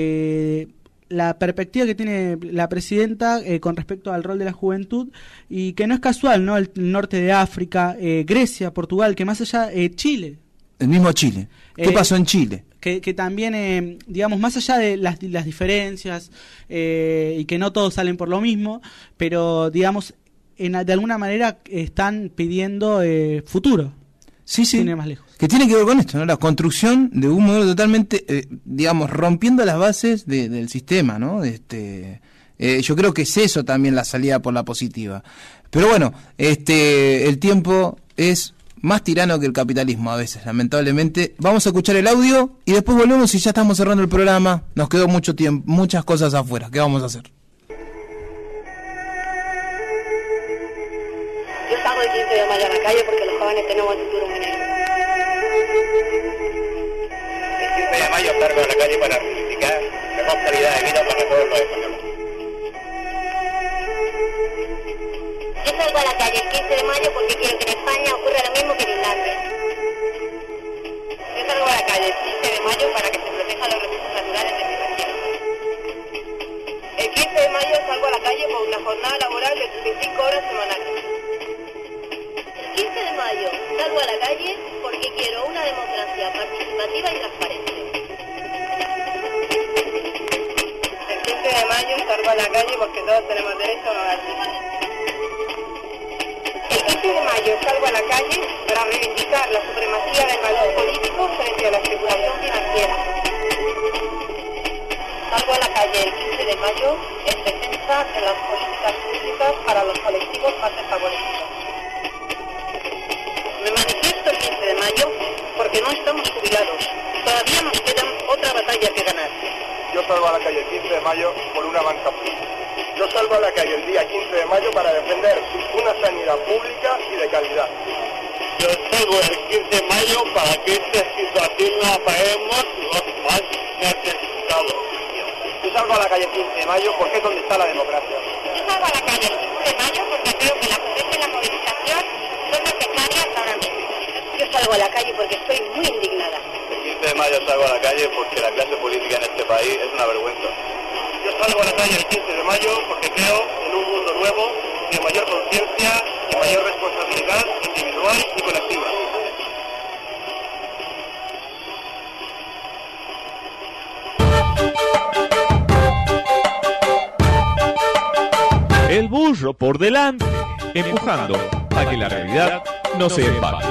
Eh, la perspectiva que tiene la presidenta eh, con respecto al rol de la juventud, y que no es casual, ¿no? El, el norte de África, eh, Grecia, Portugal, que más allá, eh, Chile. El mismo Chile. ¿Qué eh, pasó en Chile? Que, que también, eh, digamos, más allá de las, las diferencias eh, y que no todos salen por lo mismo, pero, digamos, en, de alguna manera están pidiendo eh, futuro. Sí, sí. Tiene más lejos. Que tiene que ver con esto, ¿no? La construcción de un modelo totalmente, eh, digamos, rompiendo las bases de, del sistema, ¿no? Este, eh, yo creo que es eso también la salida por la positiva. Pero bueno, este, el tiempo es más tirano que el capitalismo a veces, lamentablemente. Vamos a escuchar el audio y después volvemos y ya estamos cerrando el programa. Nos quedó mucho tiempo, muchas cosas afuera. ¿Qué vamos a hacer? Yo salgo el quince de mayo a la calle porque los jóvenes tenemos el futuro muy negro. mayo salgo a la calle para reivindicar mejor calidad de vida para todos los españoles. Yo salgo a la calle el quince de mayo porque quiero que en España ocurra lo mismo que en Irlanda. Yo salgo a la calle el quince de mayo para que se protejan los recursos naturales de mi región. El quince de mayo salgo a la calle por una jornada laboral de treinta y cinco horas semanales. El quince de mayo salgo a la calle porque quiero una democracia participativa y transparente. El quince de mayo salgo a la calle porque todos tenemos derecho a un hogar digno. El quince de mayo salgo a la calle para reivindicar la supremacía del valor político frente a la especulación financiera. Salgo a la calle el quince de mayo en defensa de las políticas públicas para los colectivos más desfavorecidos. Me manifiesto el quince de mayo porque no estamos jubilados. Todavía nos queda otra batalla que ganar. Yo salgo a la calle el quince de mayo por una banca pública. Yo salgo a la calle el día quince de mayo para defender una sanidad pública y de calidad. Yo salgo el quince de mayo para que esta situación la paguemos los más necesitados. Yo salgo a la calle el quince de mayo porque es donde está la democracia. Yo salgo a la calle el quince de mayo porque creo que la protesta y la movilización son necesarias ahora mismo. Yo salgo a la calle porque estoy muy indignada. El quince de mayo salgo a la calle porque la clase política en este país es una vergüenza. Yo salgo a la calle el quince de mayo porque creo en un mundo nuevo de mayor conciencia y mayor responsabilidad individual y colectiva. El burro por delante, empujando a que la realidad no se empate.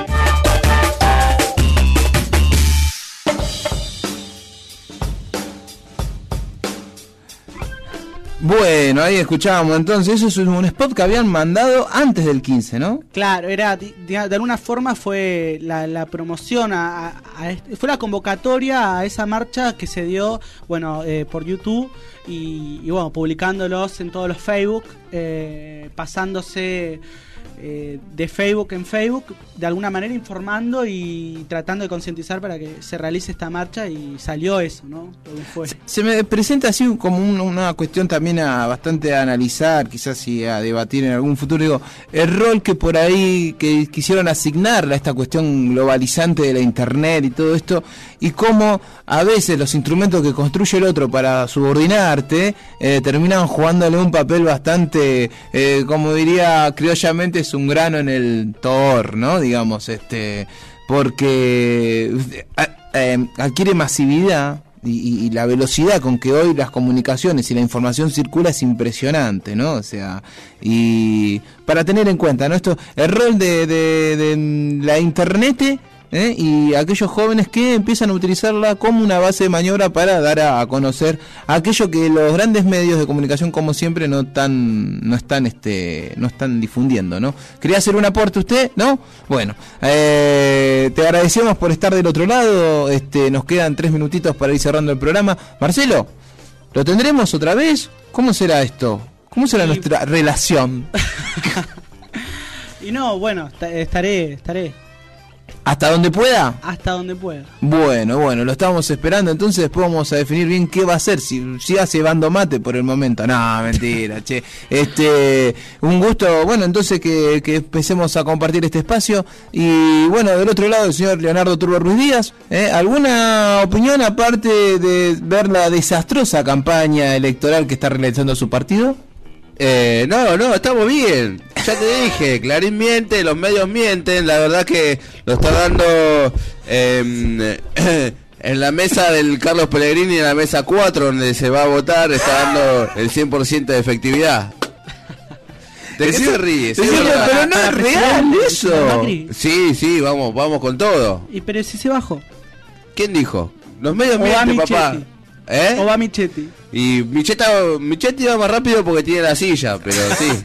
Bueno, ahí escuchábamos entonces, eso es un spot que habían mandado antes del quince, ¿no? Claro, era de, de alguna forma fue la, la promoción, a, a, a este, fue la convocatoria a esa marcha que se dio, bueno, eh, por YouTube y, y bueno, publicándolos en todos los Facebook, eh, pasándose eh, de Facebook en Facebook, de alguna manera informando y tratando de concientizar para que se realice esta marcha y salió eso, ¿no? Fue. Se, se me presenta así como un, una cuestión también a bastante a analizar, quizás y a debatir en algún futuro, digo, el rol que por ahí que quisieron asignarle a esta cuestión globalizante de la internet y todo esto, y cómo a veces los instrumentos que construye el otro para subordinarte eh, terminan jugándole un papel bastante, eh, como diría criollamente, es un grano en el Thor, ¿no? Digamos, este, porque eh, eh, adquiere masividad y, y la velocidad con que hoy las comunicaciones y la información circula es impresionante, ¿no? O sea, y para tener en cuenta, ¿no? Esto, el rol de, de, de la internet, ¿eh? Y aquellos jóvenes que empiezan a utilizarla como una base de maniobra para dar a, a conocer aquello que los grandes medios de comunicación, como siempre, no están no están este no están difundiendo, ¿no? ¿Quería hacer un aporte usted? ¿No? Bueno, eh, te agradecemos por estar del otro lado. Este, nos quedan tres minutitos para ir cerrando el programa. Marcelo, ¿lo tendremos otra vez? ¿Cómo será esto? ¿Cómo será y... nuestra relación? Y no, bueno, estaré estaré ¿Hasta donde pueda? Hasta donde pueda. Bueno, bueno, lo estamos esperando, entonces después vamos a definir bien qué va a hacer, si siga cebando mate por el momento. No, mentira, che. Este, un gusto, bueno, entonces que, que empecemos a compartir este espacio. Y bueno, del otro lado el señor Leonardo Turbo Ruiz Díaz, ¿eh? ¿Alguna opinión aparte de ver la desastrosa campaña electoral que está realizando su partido? Eh, no, no, estamos bien. Ya te dije, Clarín miente, los medios mienten. La verdad que lo está dando eh, en la mesa del Carlos Pellegrini, en la mesa cuatro, donde se va a votar, está dando el cien por ciento de efectividad. ¿De qué se ríe? ¿Sí, pero no es real eso. Sí, sí, vamos, vamos con todo. ¿Y pero si se bajó? ¿Quién dijo? Los medios mienten, papá. ¿Eh? O va Michetti. Y Micheta, Michetti va más rápido porque tiene la silla, pero sí.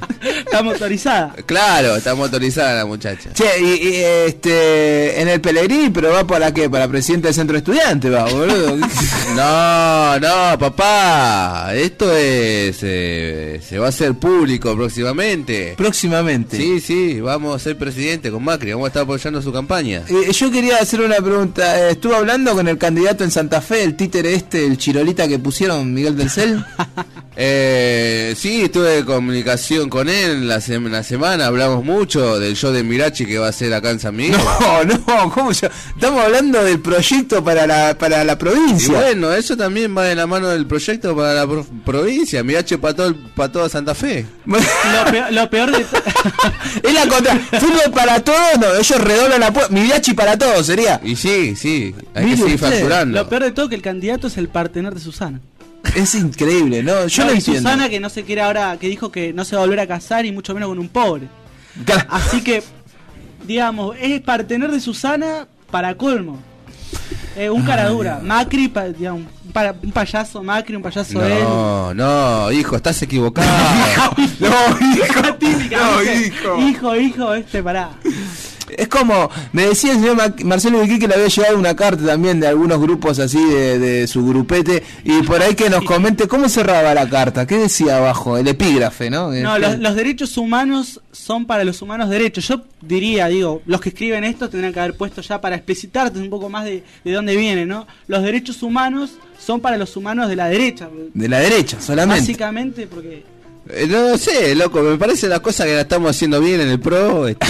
Está motorizada. Claro, está motorizada la muchacha. Che, y, y, este, en el Pellegrini, pero va para qué, para presidente del centro estudiante, va, boludo. No, no, papá, esto es, eh, se va a hacer público próximamente. Próximamente. Sí, sí, vamos a ser presidente con Macri, vamos a estar apoyando su campaña. Eh, yo quería hacer una pregunta. Eh, estuve hablando con el candidato en Santa Fe, el títere este, el chirolita que pusieron, Miguel del Cel. Eh, sí, tuve comunicación con él la, sem la semana, hablamos mucho del show de Mirachi que va a hacer acá en San Miguel. No, no, ¿cómo yo? Estamos hablando del proyecto para la para la provincia. Y bueno, eso también va de la mano del proyecto para la pro provincia, Mirachi para todo, para toda Santa Fe. Lo peor, lo peor de es la contra. Fútbol para todos, no, ellos redoblan la puerta. Mirachi para todos sería. Y sí, sí, hay Mire que seguir usted. facturando. Lo peor de todo que el candidato es el partener de Susana. Es increíble, ¿no? Yo no, no y entiendo. Susana que no se quiere ahora, que dijo que no se va a volver a casar y mucho menos con un pobre. Así que, digamos, es partener de Susana para colmo. Eh, un cara dura. Macri, pa, digamos, un, para, un payaso Macri, un payaso él. No, no, hijo, estás equivocado. No, hijo. Típica, No, ¿viste? hijo. Hijo, hijo, este, pará. Es como, me decía el señor Ma- Marcelo Vicky que le había llegado una carta también de algunos grupos así de, de su grupete, y por ahí que nos comente cómo cerraba la carta, qué decía abajo, el epígrafe, ¿no? No, los, los derechos humanos son para los humanos derechos. Yo diría, digo, los que escriben esto tendrían que haber puesto ya para explicitarte un poco más de, de dónde viene, ¿no? Los derechos humanos son para los humanos de la derecha. De la derecha, solamente. Básicamente porque... Eh, no, no sé, loco, me parece la cosa que la estamos haciendo bien en el pro. Este...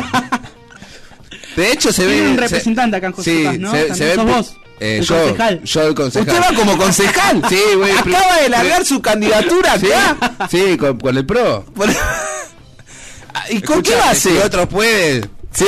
De hecho se ve... Tiene un se- representante acá en José sí, Paz, ¿no? se, También se ve sos pu- vos, eh, el yo, concejal. yo el concejal. Usted va como concejal. Sí, güey. Acaba de largar su candidatura Sí, acá. sí, con, con el pro. ¿Y con qué Escuchame, base? Si otros pueden. Sí.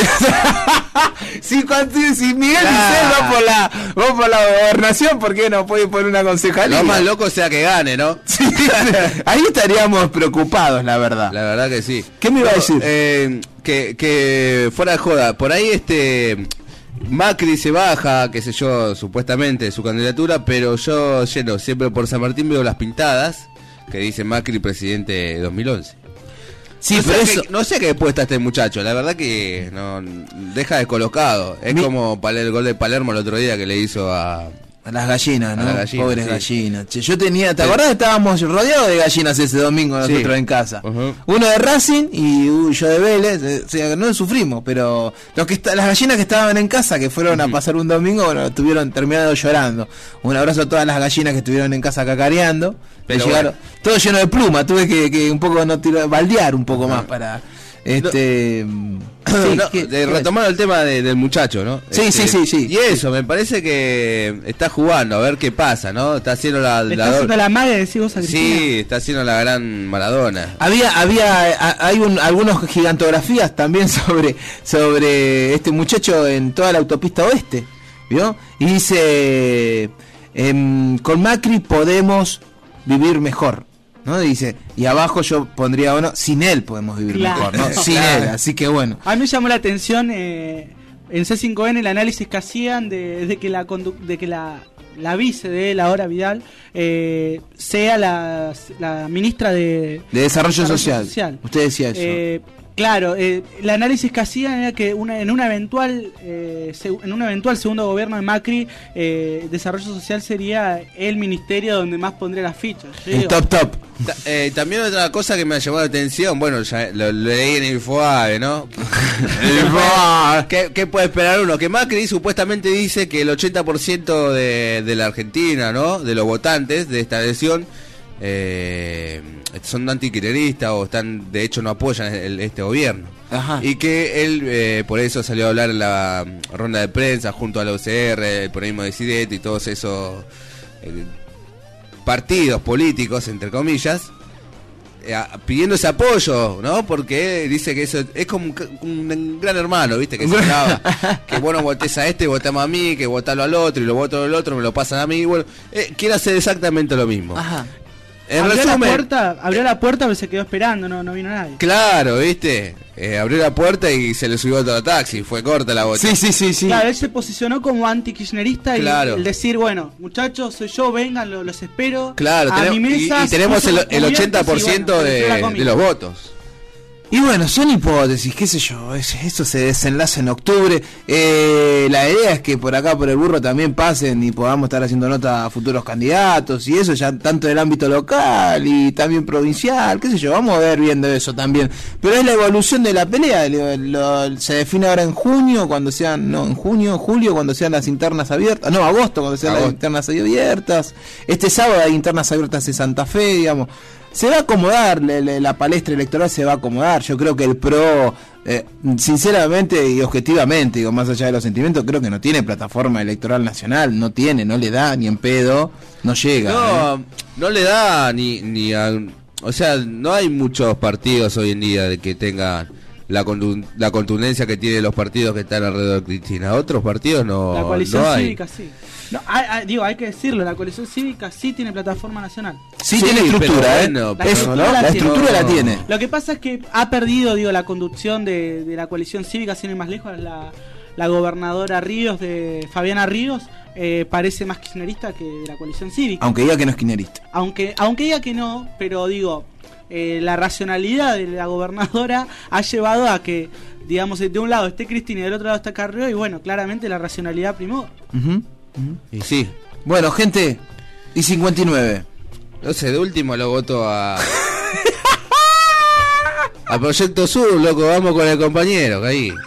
si, cuando- si Miguel Claro. Dicel va por la va por la gobernación, ¿por qué no puede poner una concejalía? Lo más loco sea que gane, ¿no? Sí, ahí estaríamos preocupados, la verdad. La verdad que sí. ¿Qué me iba a No, decir? eh, que, que fuera de joda, por ahí este Macri se baja, qué sé yo, supuestamente de su candidatura, pero yo lleno siempre por San Martín veo las pintadas que dice Macri presidente dos mil once. Sí, no, pero sé eso... qué, no sé qué puesta este muchacho, la verdad que no deja descolocado. Es Mi... como el gol de Palermo el otro día que le hizo a... A las gallinas, ¿no? A las gallinas, Pobres sí. gallinas. Che, yo tenía, ¿te Sí. acordás? Estábamos rodeados de gallinas ese domingo nosotros Sí. en casa. Uh-huh. Uno de Racing y uh, yo de Vélez. eh, O sea, no sufrimos, pero los que está, las gallinas que estaban en casa, que fueron Uh-huh. a pasar un domingo, bueno, estuvieron terminando llorando. Un abrazo a todas las gallinas que estuvieron en casa cacareando. Pero Que llegaron, bueno. todo lleno de pluma. Tuve que, que un poco no tirar, baldear un poco más para... Este... sí, No, ¿qué- de- qué- retomando el tema de- del muchacho, ¿no? Sí, Este, sí, sí, sí. Y eso, me parece que está jugando, a ver qué pasa, ¿no? Está haciendo la... Le la está do- haciendo la magia, decís vos a Cristina. Sí, está haciendo la gran Maradona. Había, había, a- hay un, algunos gigantografías también sobre, sobre este muchacho en toda la autopista oeste, ¿vio? Y dice, em, con Macri podemos vivir mejor, ¿no? Dice, y abajo yo pondría uno, sin él podemos vivir Claro. mejor, ¿no? Sin Claro. él, así que bueno. A mí me llamó la atención eh, en C cinco N el análisis que hacían de, de que la condu- de que la, la vice de él, ahora Vidal, eh, sea la, la ministra de, De desarrollo, social. Usted decía eso. Eh, claro, eh, el análisis que hacían era que una, en, una eventual, eh, seg- en un eventual segundo gobierno de Macri, eh, desarrollo social sería el ministerio donde más pondría las fichas. Yo El digo, top top. Ta- eh, también otra cosa que me ha llamado la atención, bueno, ya lo, lo leí en Infoabe, ¿no? ¿Qué, ¿Qué puede esperar uno? Que Macri supuestamente dice que el ochenta por ciento de, de la Argentina, ¿no? De los votantes de esta elección eh, son antikirchneristas o están, de hecho, no apoyan el- este gobierno. Ajá. Y que él eh, por eso salió a hablar en la mm, ronda de prensa junto a la U C R, el Peronismo Disidente y todos esos eh, partidos políticos, entre comillas, eh, a- pidiendo ese apoyo, ¿no? Porque dice que eso es como un, ca- un gran hermano, ¿viste? Que se hablaba, que bueno, votés a este, votamos a mí, que votarlo al otro, y lo voto al otro, me lo pasan a mí. Bueno, eh, quiere hacer exactamente lo mismo. Ajá. En abrió resumen, la puerta, abrió la puerta pero se quedó esperando, no, no vino nadie. claro, ¿viste? Eh, abrió la puerta y se le subió otro taxi, fue corta la bota. Sí, sí, sí, sí. Claro, él se posicionó como anti-kirchnerista y Claro. el decir, bueno, muchachos, soy yo, vengan, lo- los espero Claro, a tenemos- mi y, mesa. y tenemos el, puso el ochenta por ciento cubiertos y, bueno, de, se la de comida. los votos. Y bueno, son hipótesis, qué sé yo, es- eso se desenlaza en octubre. Eh, la idea es que por acá, por el burro, también pasen y podamos estar haciendo nota a futuros candidatos y eso ya tanto del ámbito local y también provincial, qué sé yo, vamos a ver viendo eso también. Pero es la evolución de la pelea, lo- lo- se define ahora en junio, cuando sean, no, en junio, julio, cuando sean las internas abiertas, no, agosto, cuando sean las Agosto. internas abiertas. Este sábado hay internas abiertas en Santa Fe, digamos. Se va a acomodar, le- le- la palestra electoral se va a acomodar. Yo creo que el PRO, eh, sinceramente y objetivamente, digo, más allá de los sentimientos, creo que no tiene plataforma electoral nacional, no tiene, no le da ni en pedo, no llega. No, ¿eh? no le da ni, ni a... O sea, no hay muchos partidos hoy en día de que tengan la, contu- la contundencia que tienen los partidos que están alrededor de Cristina. Otros partidos no, La coalición no hay. cívica sí. No, hay- hay- digo, hay que decirlo, la coalición cívica sí tiene plataforma nacional. Sí, tiene estructura, pero ¿eh? bueno, La pero- Eso, estructura ¿no? la La tiene. estructura la tiene. Lo que pasa es que ha perdido, digo, la conducción de, de la coalición cívica, sin ir más lejos, la, la gobernadora Ríos, de Fabiana Ríos, eh, parece más kirchnerista que de la coalición cívica. Aunque diga que no es kirchnerista. Aunque, aunque diga que no, pero digo, eh, la racionalidad de la gobernadora ha llevado a que, digamos, de un lado esté Cristina y del otro lado está Carrió, y bueno, claramente la racionalidad primó. Ujú, ujú. Y sí. Bueno, gente, y cincuenta y nueve. No sé, de último lo voto a... a Proyecto Sur, loco, vamos con el compañero, que ahí.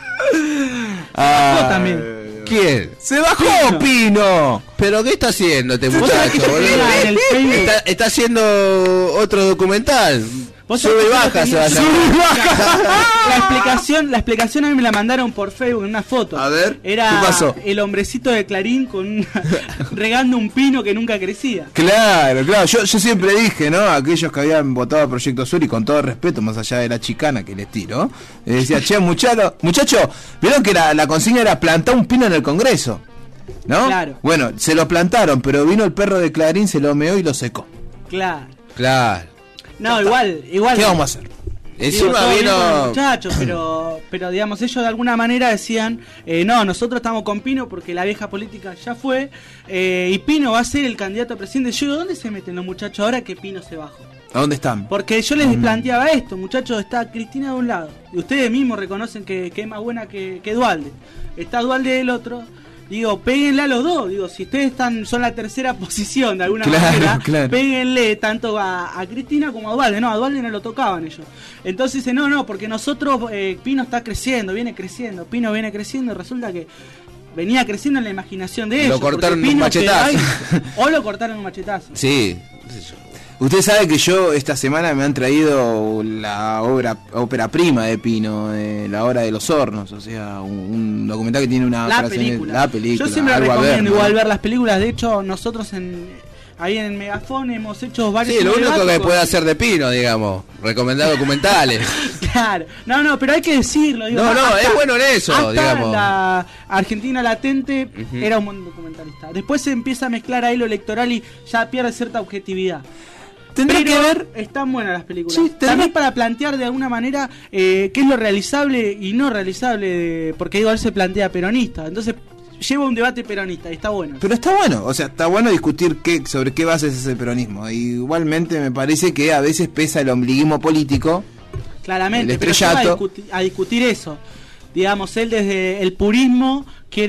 Ah, también. ¿Quién? ¡Se bajó Pino! ¿Pero qué está haciendo este ¿Vos sabés muchacho, que yo boludo? tenía en el Facebook? Está, está haciendo otro documental. ¿Vos Sube sabés y que yo baja, se va a tenía- llamar. La explicación, la explicación a mí me la mandaron por Facebook en una foto. A ver, Era ¿qué pasó? el hombrecito de Clarín con una- regando un pino que nunca crecía. Claro, claro, yo, yo siempre dije, ¿no? Aquellos que habían votado a Proyecto Sur y con todo respeto, más allá de la chicana que les tiro, eh, decía, che, muchacho, muchacho, vieron que la, la consigna era plantar un pino en el Congreso, ¿no? Claro. Bueno, se lo plantaron, pero vino el perro de Clarín, se lo meó y lo secó. Claro. Claro. No, igual, igual. ¿Qué vamos a hacer? Digo, Encima todo bien con los vino... muchachos, pero, pero digamos, ellos de alguna manera decían, eh, no, nosotros estamos con Pino porque la vieja política ya fue, eh, y Pino va a ser el candidato a presidente. Yo digo, ¿dónde se meten los muchachos ahora que Pino se bajó? ¿A dónde están? Porque yo les planteaba esto, muchachos, está Cristina de un lado, y ustedes mismos reconocen que, que es más buena que, que Dualde. Está Dualde del otro. Digo, péguenle a los dos. Digo, si ustedes están son la tercera posición de alguna Claro, manera, claro. péguenle tanto a, a Cristina como a Dualde. No, a Dualde no lo tocaban ellos. Entonces dice, no, no, porque nosotros, eh, Pino está creciendo, viene creciendo, Pino viene creciendo, y resulta que venía creciendo en la imaginación de Lo ellos. cortaron porque un Pino machetazo. quedó ahí. O lo cortaron un machetazo. Sí, qué sé yo. Usted sabe que yo esta semana me han traído la obra ópera prima de Pino, eh, La Hora de los Hornos, o sea, un, un documental que tiene una La frase- película. la película, Yo siempre algo a recomiendo ver, ¿no? igual ver las películas. De hecho, nosotros en ahí en el Megafón hemos hecho varios. Sí, lo único que cinemáticos. puede hacer de Pino, digamos, recomendar documentales. Claro, no, no, pero hay que decirlo. Digo, No, no, hasta- es bueno en eso, hasta digamos. La Argentina Latente Ujú. era un buen documentalista. Después se empieza a mezclar ahí lo electoral y ya pierde cierta objetividad. Tendrá Pero que ver. están buenas las películas. Sí, tendrá- También para plantear de alguna manera eh, qué es lo realizable y no realizable, de- porque digo, él se plantea peronista. Entonces lleva un debate peronista y está bueno. Pero está bueno, o sea, está bueno discutir qué, sobre qué bases es el peronismo. Igualmente me parece que a veces pesa el ombliguismo político. Claramente, el pero lleva a, estrellato. discuti- a discutir eso. Digamos, él desde el purismo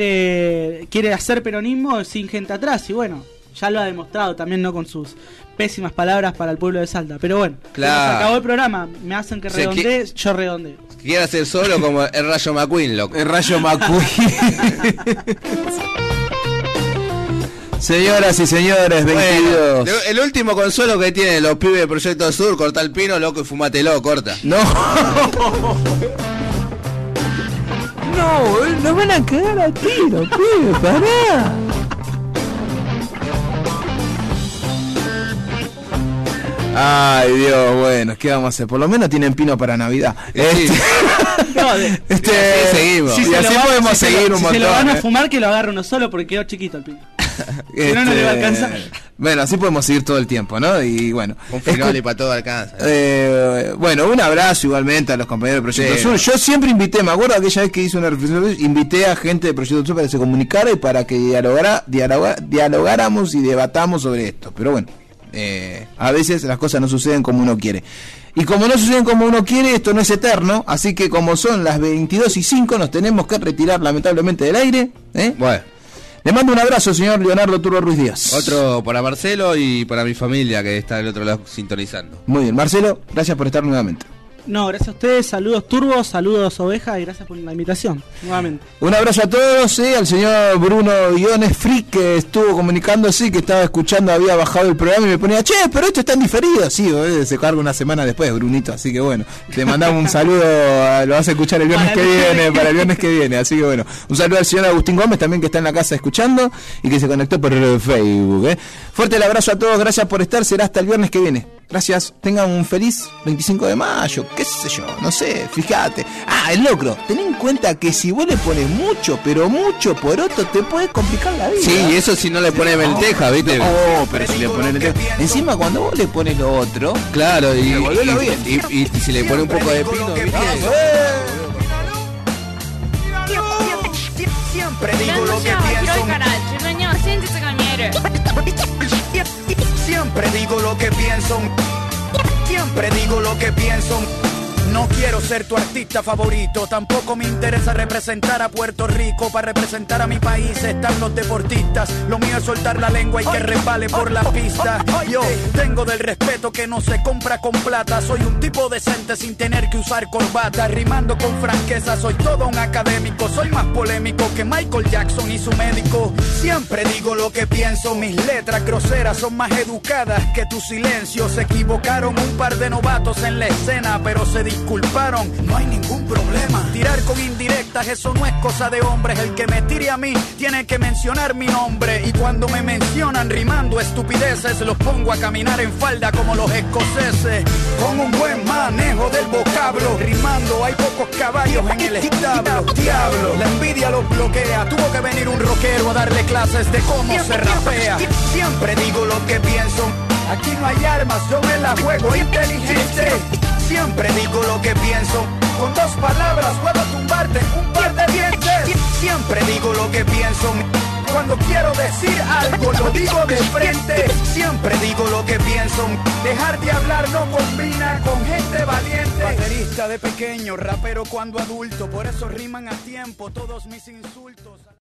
quiere quiere hacer peronismo sin gente atrás y bueno, ya lo ha demostrado también, no con sus pésimas palabras para el pueblo de Salta. Pero bueno, Claro. se nos acabó el programa, me hacen que Se redondee, yo redondeo. Quiere hacer solo como el Rayo McQueen, loco. El Rayo McQueen. Señoras y señores, veintidós. Bueno, el último consuelo que tienen los pibes de Proyecto Sur, corta el pino, loco, y fumátelo, corta. No. No, nos van a cagar a tiro, pibe, pará. Ay, Dios, bueno, ¿qué vamos a hacer? Por lo menos tienen pino para Navidad. Este, No, de- este, Y así seguimos. y se así lo va- podemos si se seguir lo- un si montón. se lo van a ¿eh? fumar, que lo agarre uno solo porque quedó chiquito el pino. Si no, no le va a alcanzar. Bueno, así podemos seguir todo el tiempo, ¿no? Y bueno. Un final escu- y para todo alcanza. Eh, bueno, un abrazo igualmente a los compañeros de Proyecto Sí. Sur. Yo siempre invité, me acuerdo aquella vez que hice una reflexión, invité a gente de Proyecto Sur para que se comunicara y para que dialogara, dialoga- dialogáramos y debatamos sobre esto. Pero bueno, eh, a veces las cosas no suceden como uno quiere. Y como no suceden como uno quiere, esto no es eterno, así que como son las veintidós y cinco, nos tenemos que retirar lamentablemente del aire. ¿eh? Bueno. Le mando un abrazo, señor Leonardo Turbo Ruiz Díaz. Otro para Marcelo y para mi familia que está del otro lado sintonizando. Muy bien, Marcelo, gracias por estar nuevamente. No, gracias a ustedes, saludos Turbo, saludos Oveja y gracias por la invitación, nuevamente. Un abrazo a todos, eh, al señor Bruno Guiones Frick, que estuvo comunicándose, que estaba escuchando, había bajado el programa y me ponía, che, pero esto está en diferido. Sí, eh, se carga una semana después, Brunito, así que bueno, te mandamos un saludo, lo vas a escuchar el viernes que viene, para el viernes que viene, así que bueno, un saludo al señor Agustín Gómez también, que está en la casa escuchando y que se conectó por Facebook. Eh. Fuerte el abrazo a todos, gracias por estar, será hasta el viernes que viene. Gracias, tengan un feliz veinticinco de mayo, qué sé yo, no sé, fíjate. Ah, el locro, ten en cuenta que si vos le pones mucho, pero mucho poroto, te puede complicar la vida. Sí, eso si no le pones lenteja, ¿viste? No, pero si le pones lenteja. Encima cuando vos le pones lo otro, claro, y, revolvelo bien. Y, y, y si le pones un poco de pino, ¿viste? Siempre digo lo que pienso. Siempre digo lo que pienso. Siempre digo lo que pienso. No quiero ser tu artista favorito, tampoco me interesa representar a Puerto Rico. Para representar a mi país están los deportistas. Lo mío es soltar la lengua y que resbale por la pista. Yo tengo del respeto que no se compra con plata. Soy un tipo decente sin tener que usar corbata. Rimando con franqueza, soy todo un académico. Soy más polémico que Michael Jackson y su médico. Siempre digo lo que pienso, mis letras groseras son más educadas que tu silencio. Se equivocaron un par de novatos en la escena, pero se disculparon, no hay ningún problema. Tirar con indirectas, eso no es cosa de hombres. El que me tire a mí tiene que mencionar mi nombre. Y cuando me mencionan rimando estupideces, los pongo a caminar en falda como los escoceses. Con un buen manejo del vocablo, rimando hay pocos caballos en el establo. Diablo, la envidia los bloquea. Tuvo que venir un rockero a darle clases de cómo se rapea. Siempre digo lo que pienso. Aquí no hay armas, yo me la juego inteligente. Siempre digo lo que pienso. Con dos palabras puedo tumbarte un par de dientes. Siempre digo lo que pienso. Cuando quiero decir algo lo digo de frente. Siempre digo lo que pienso. Dejar de hablar no combina con gente valiente. Baterista de pequeño, rapero cuando adulto. Por eso riman a tiempo todos mis insultos.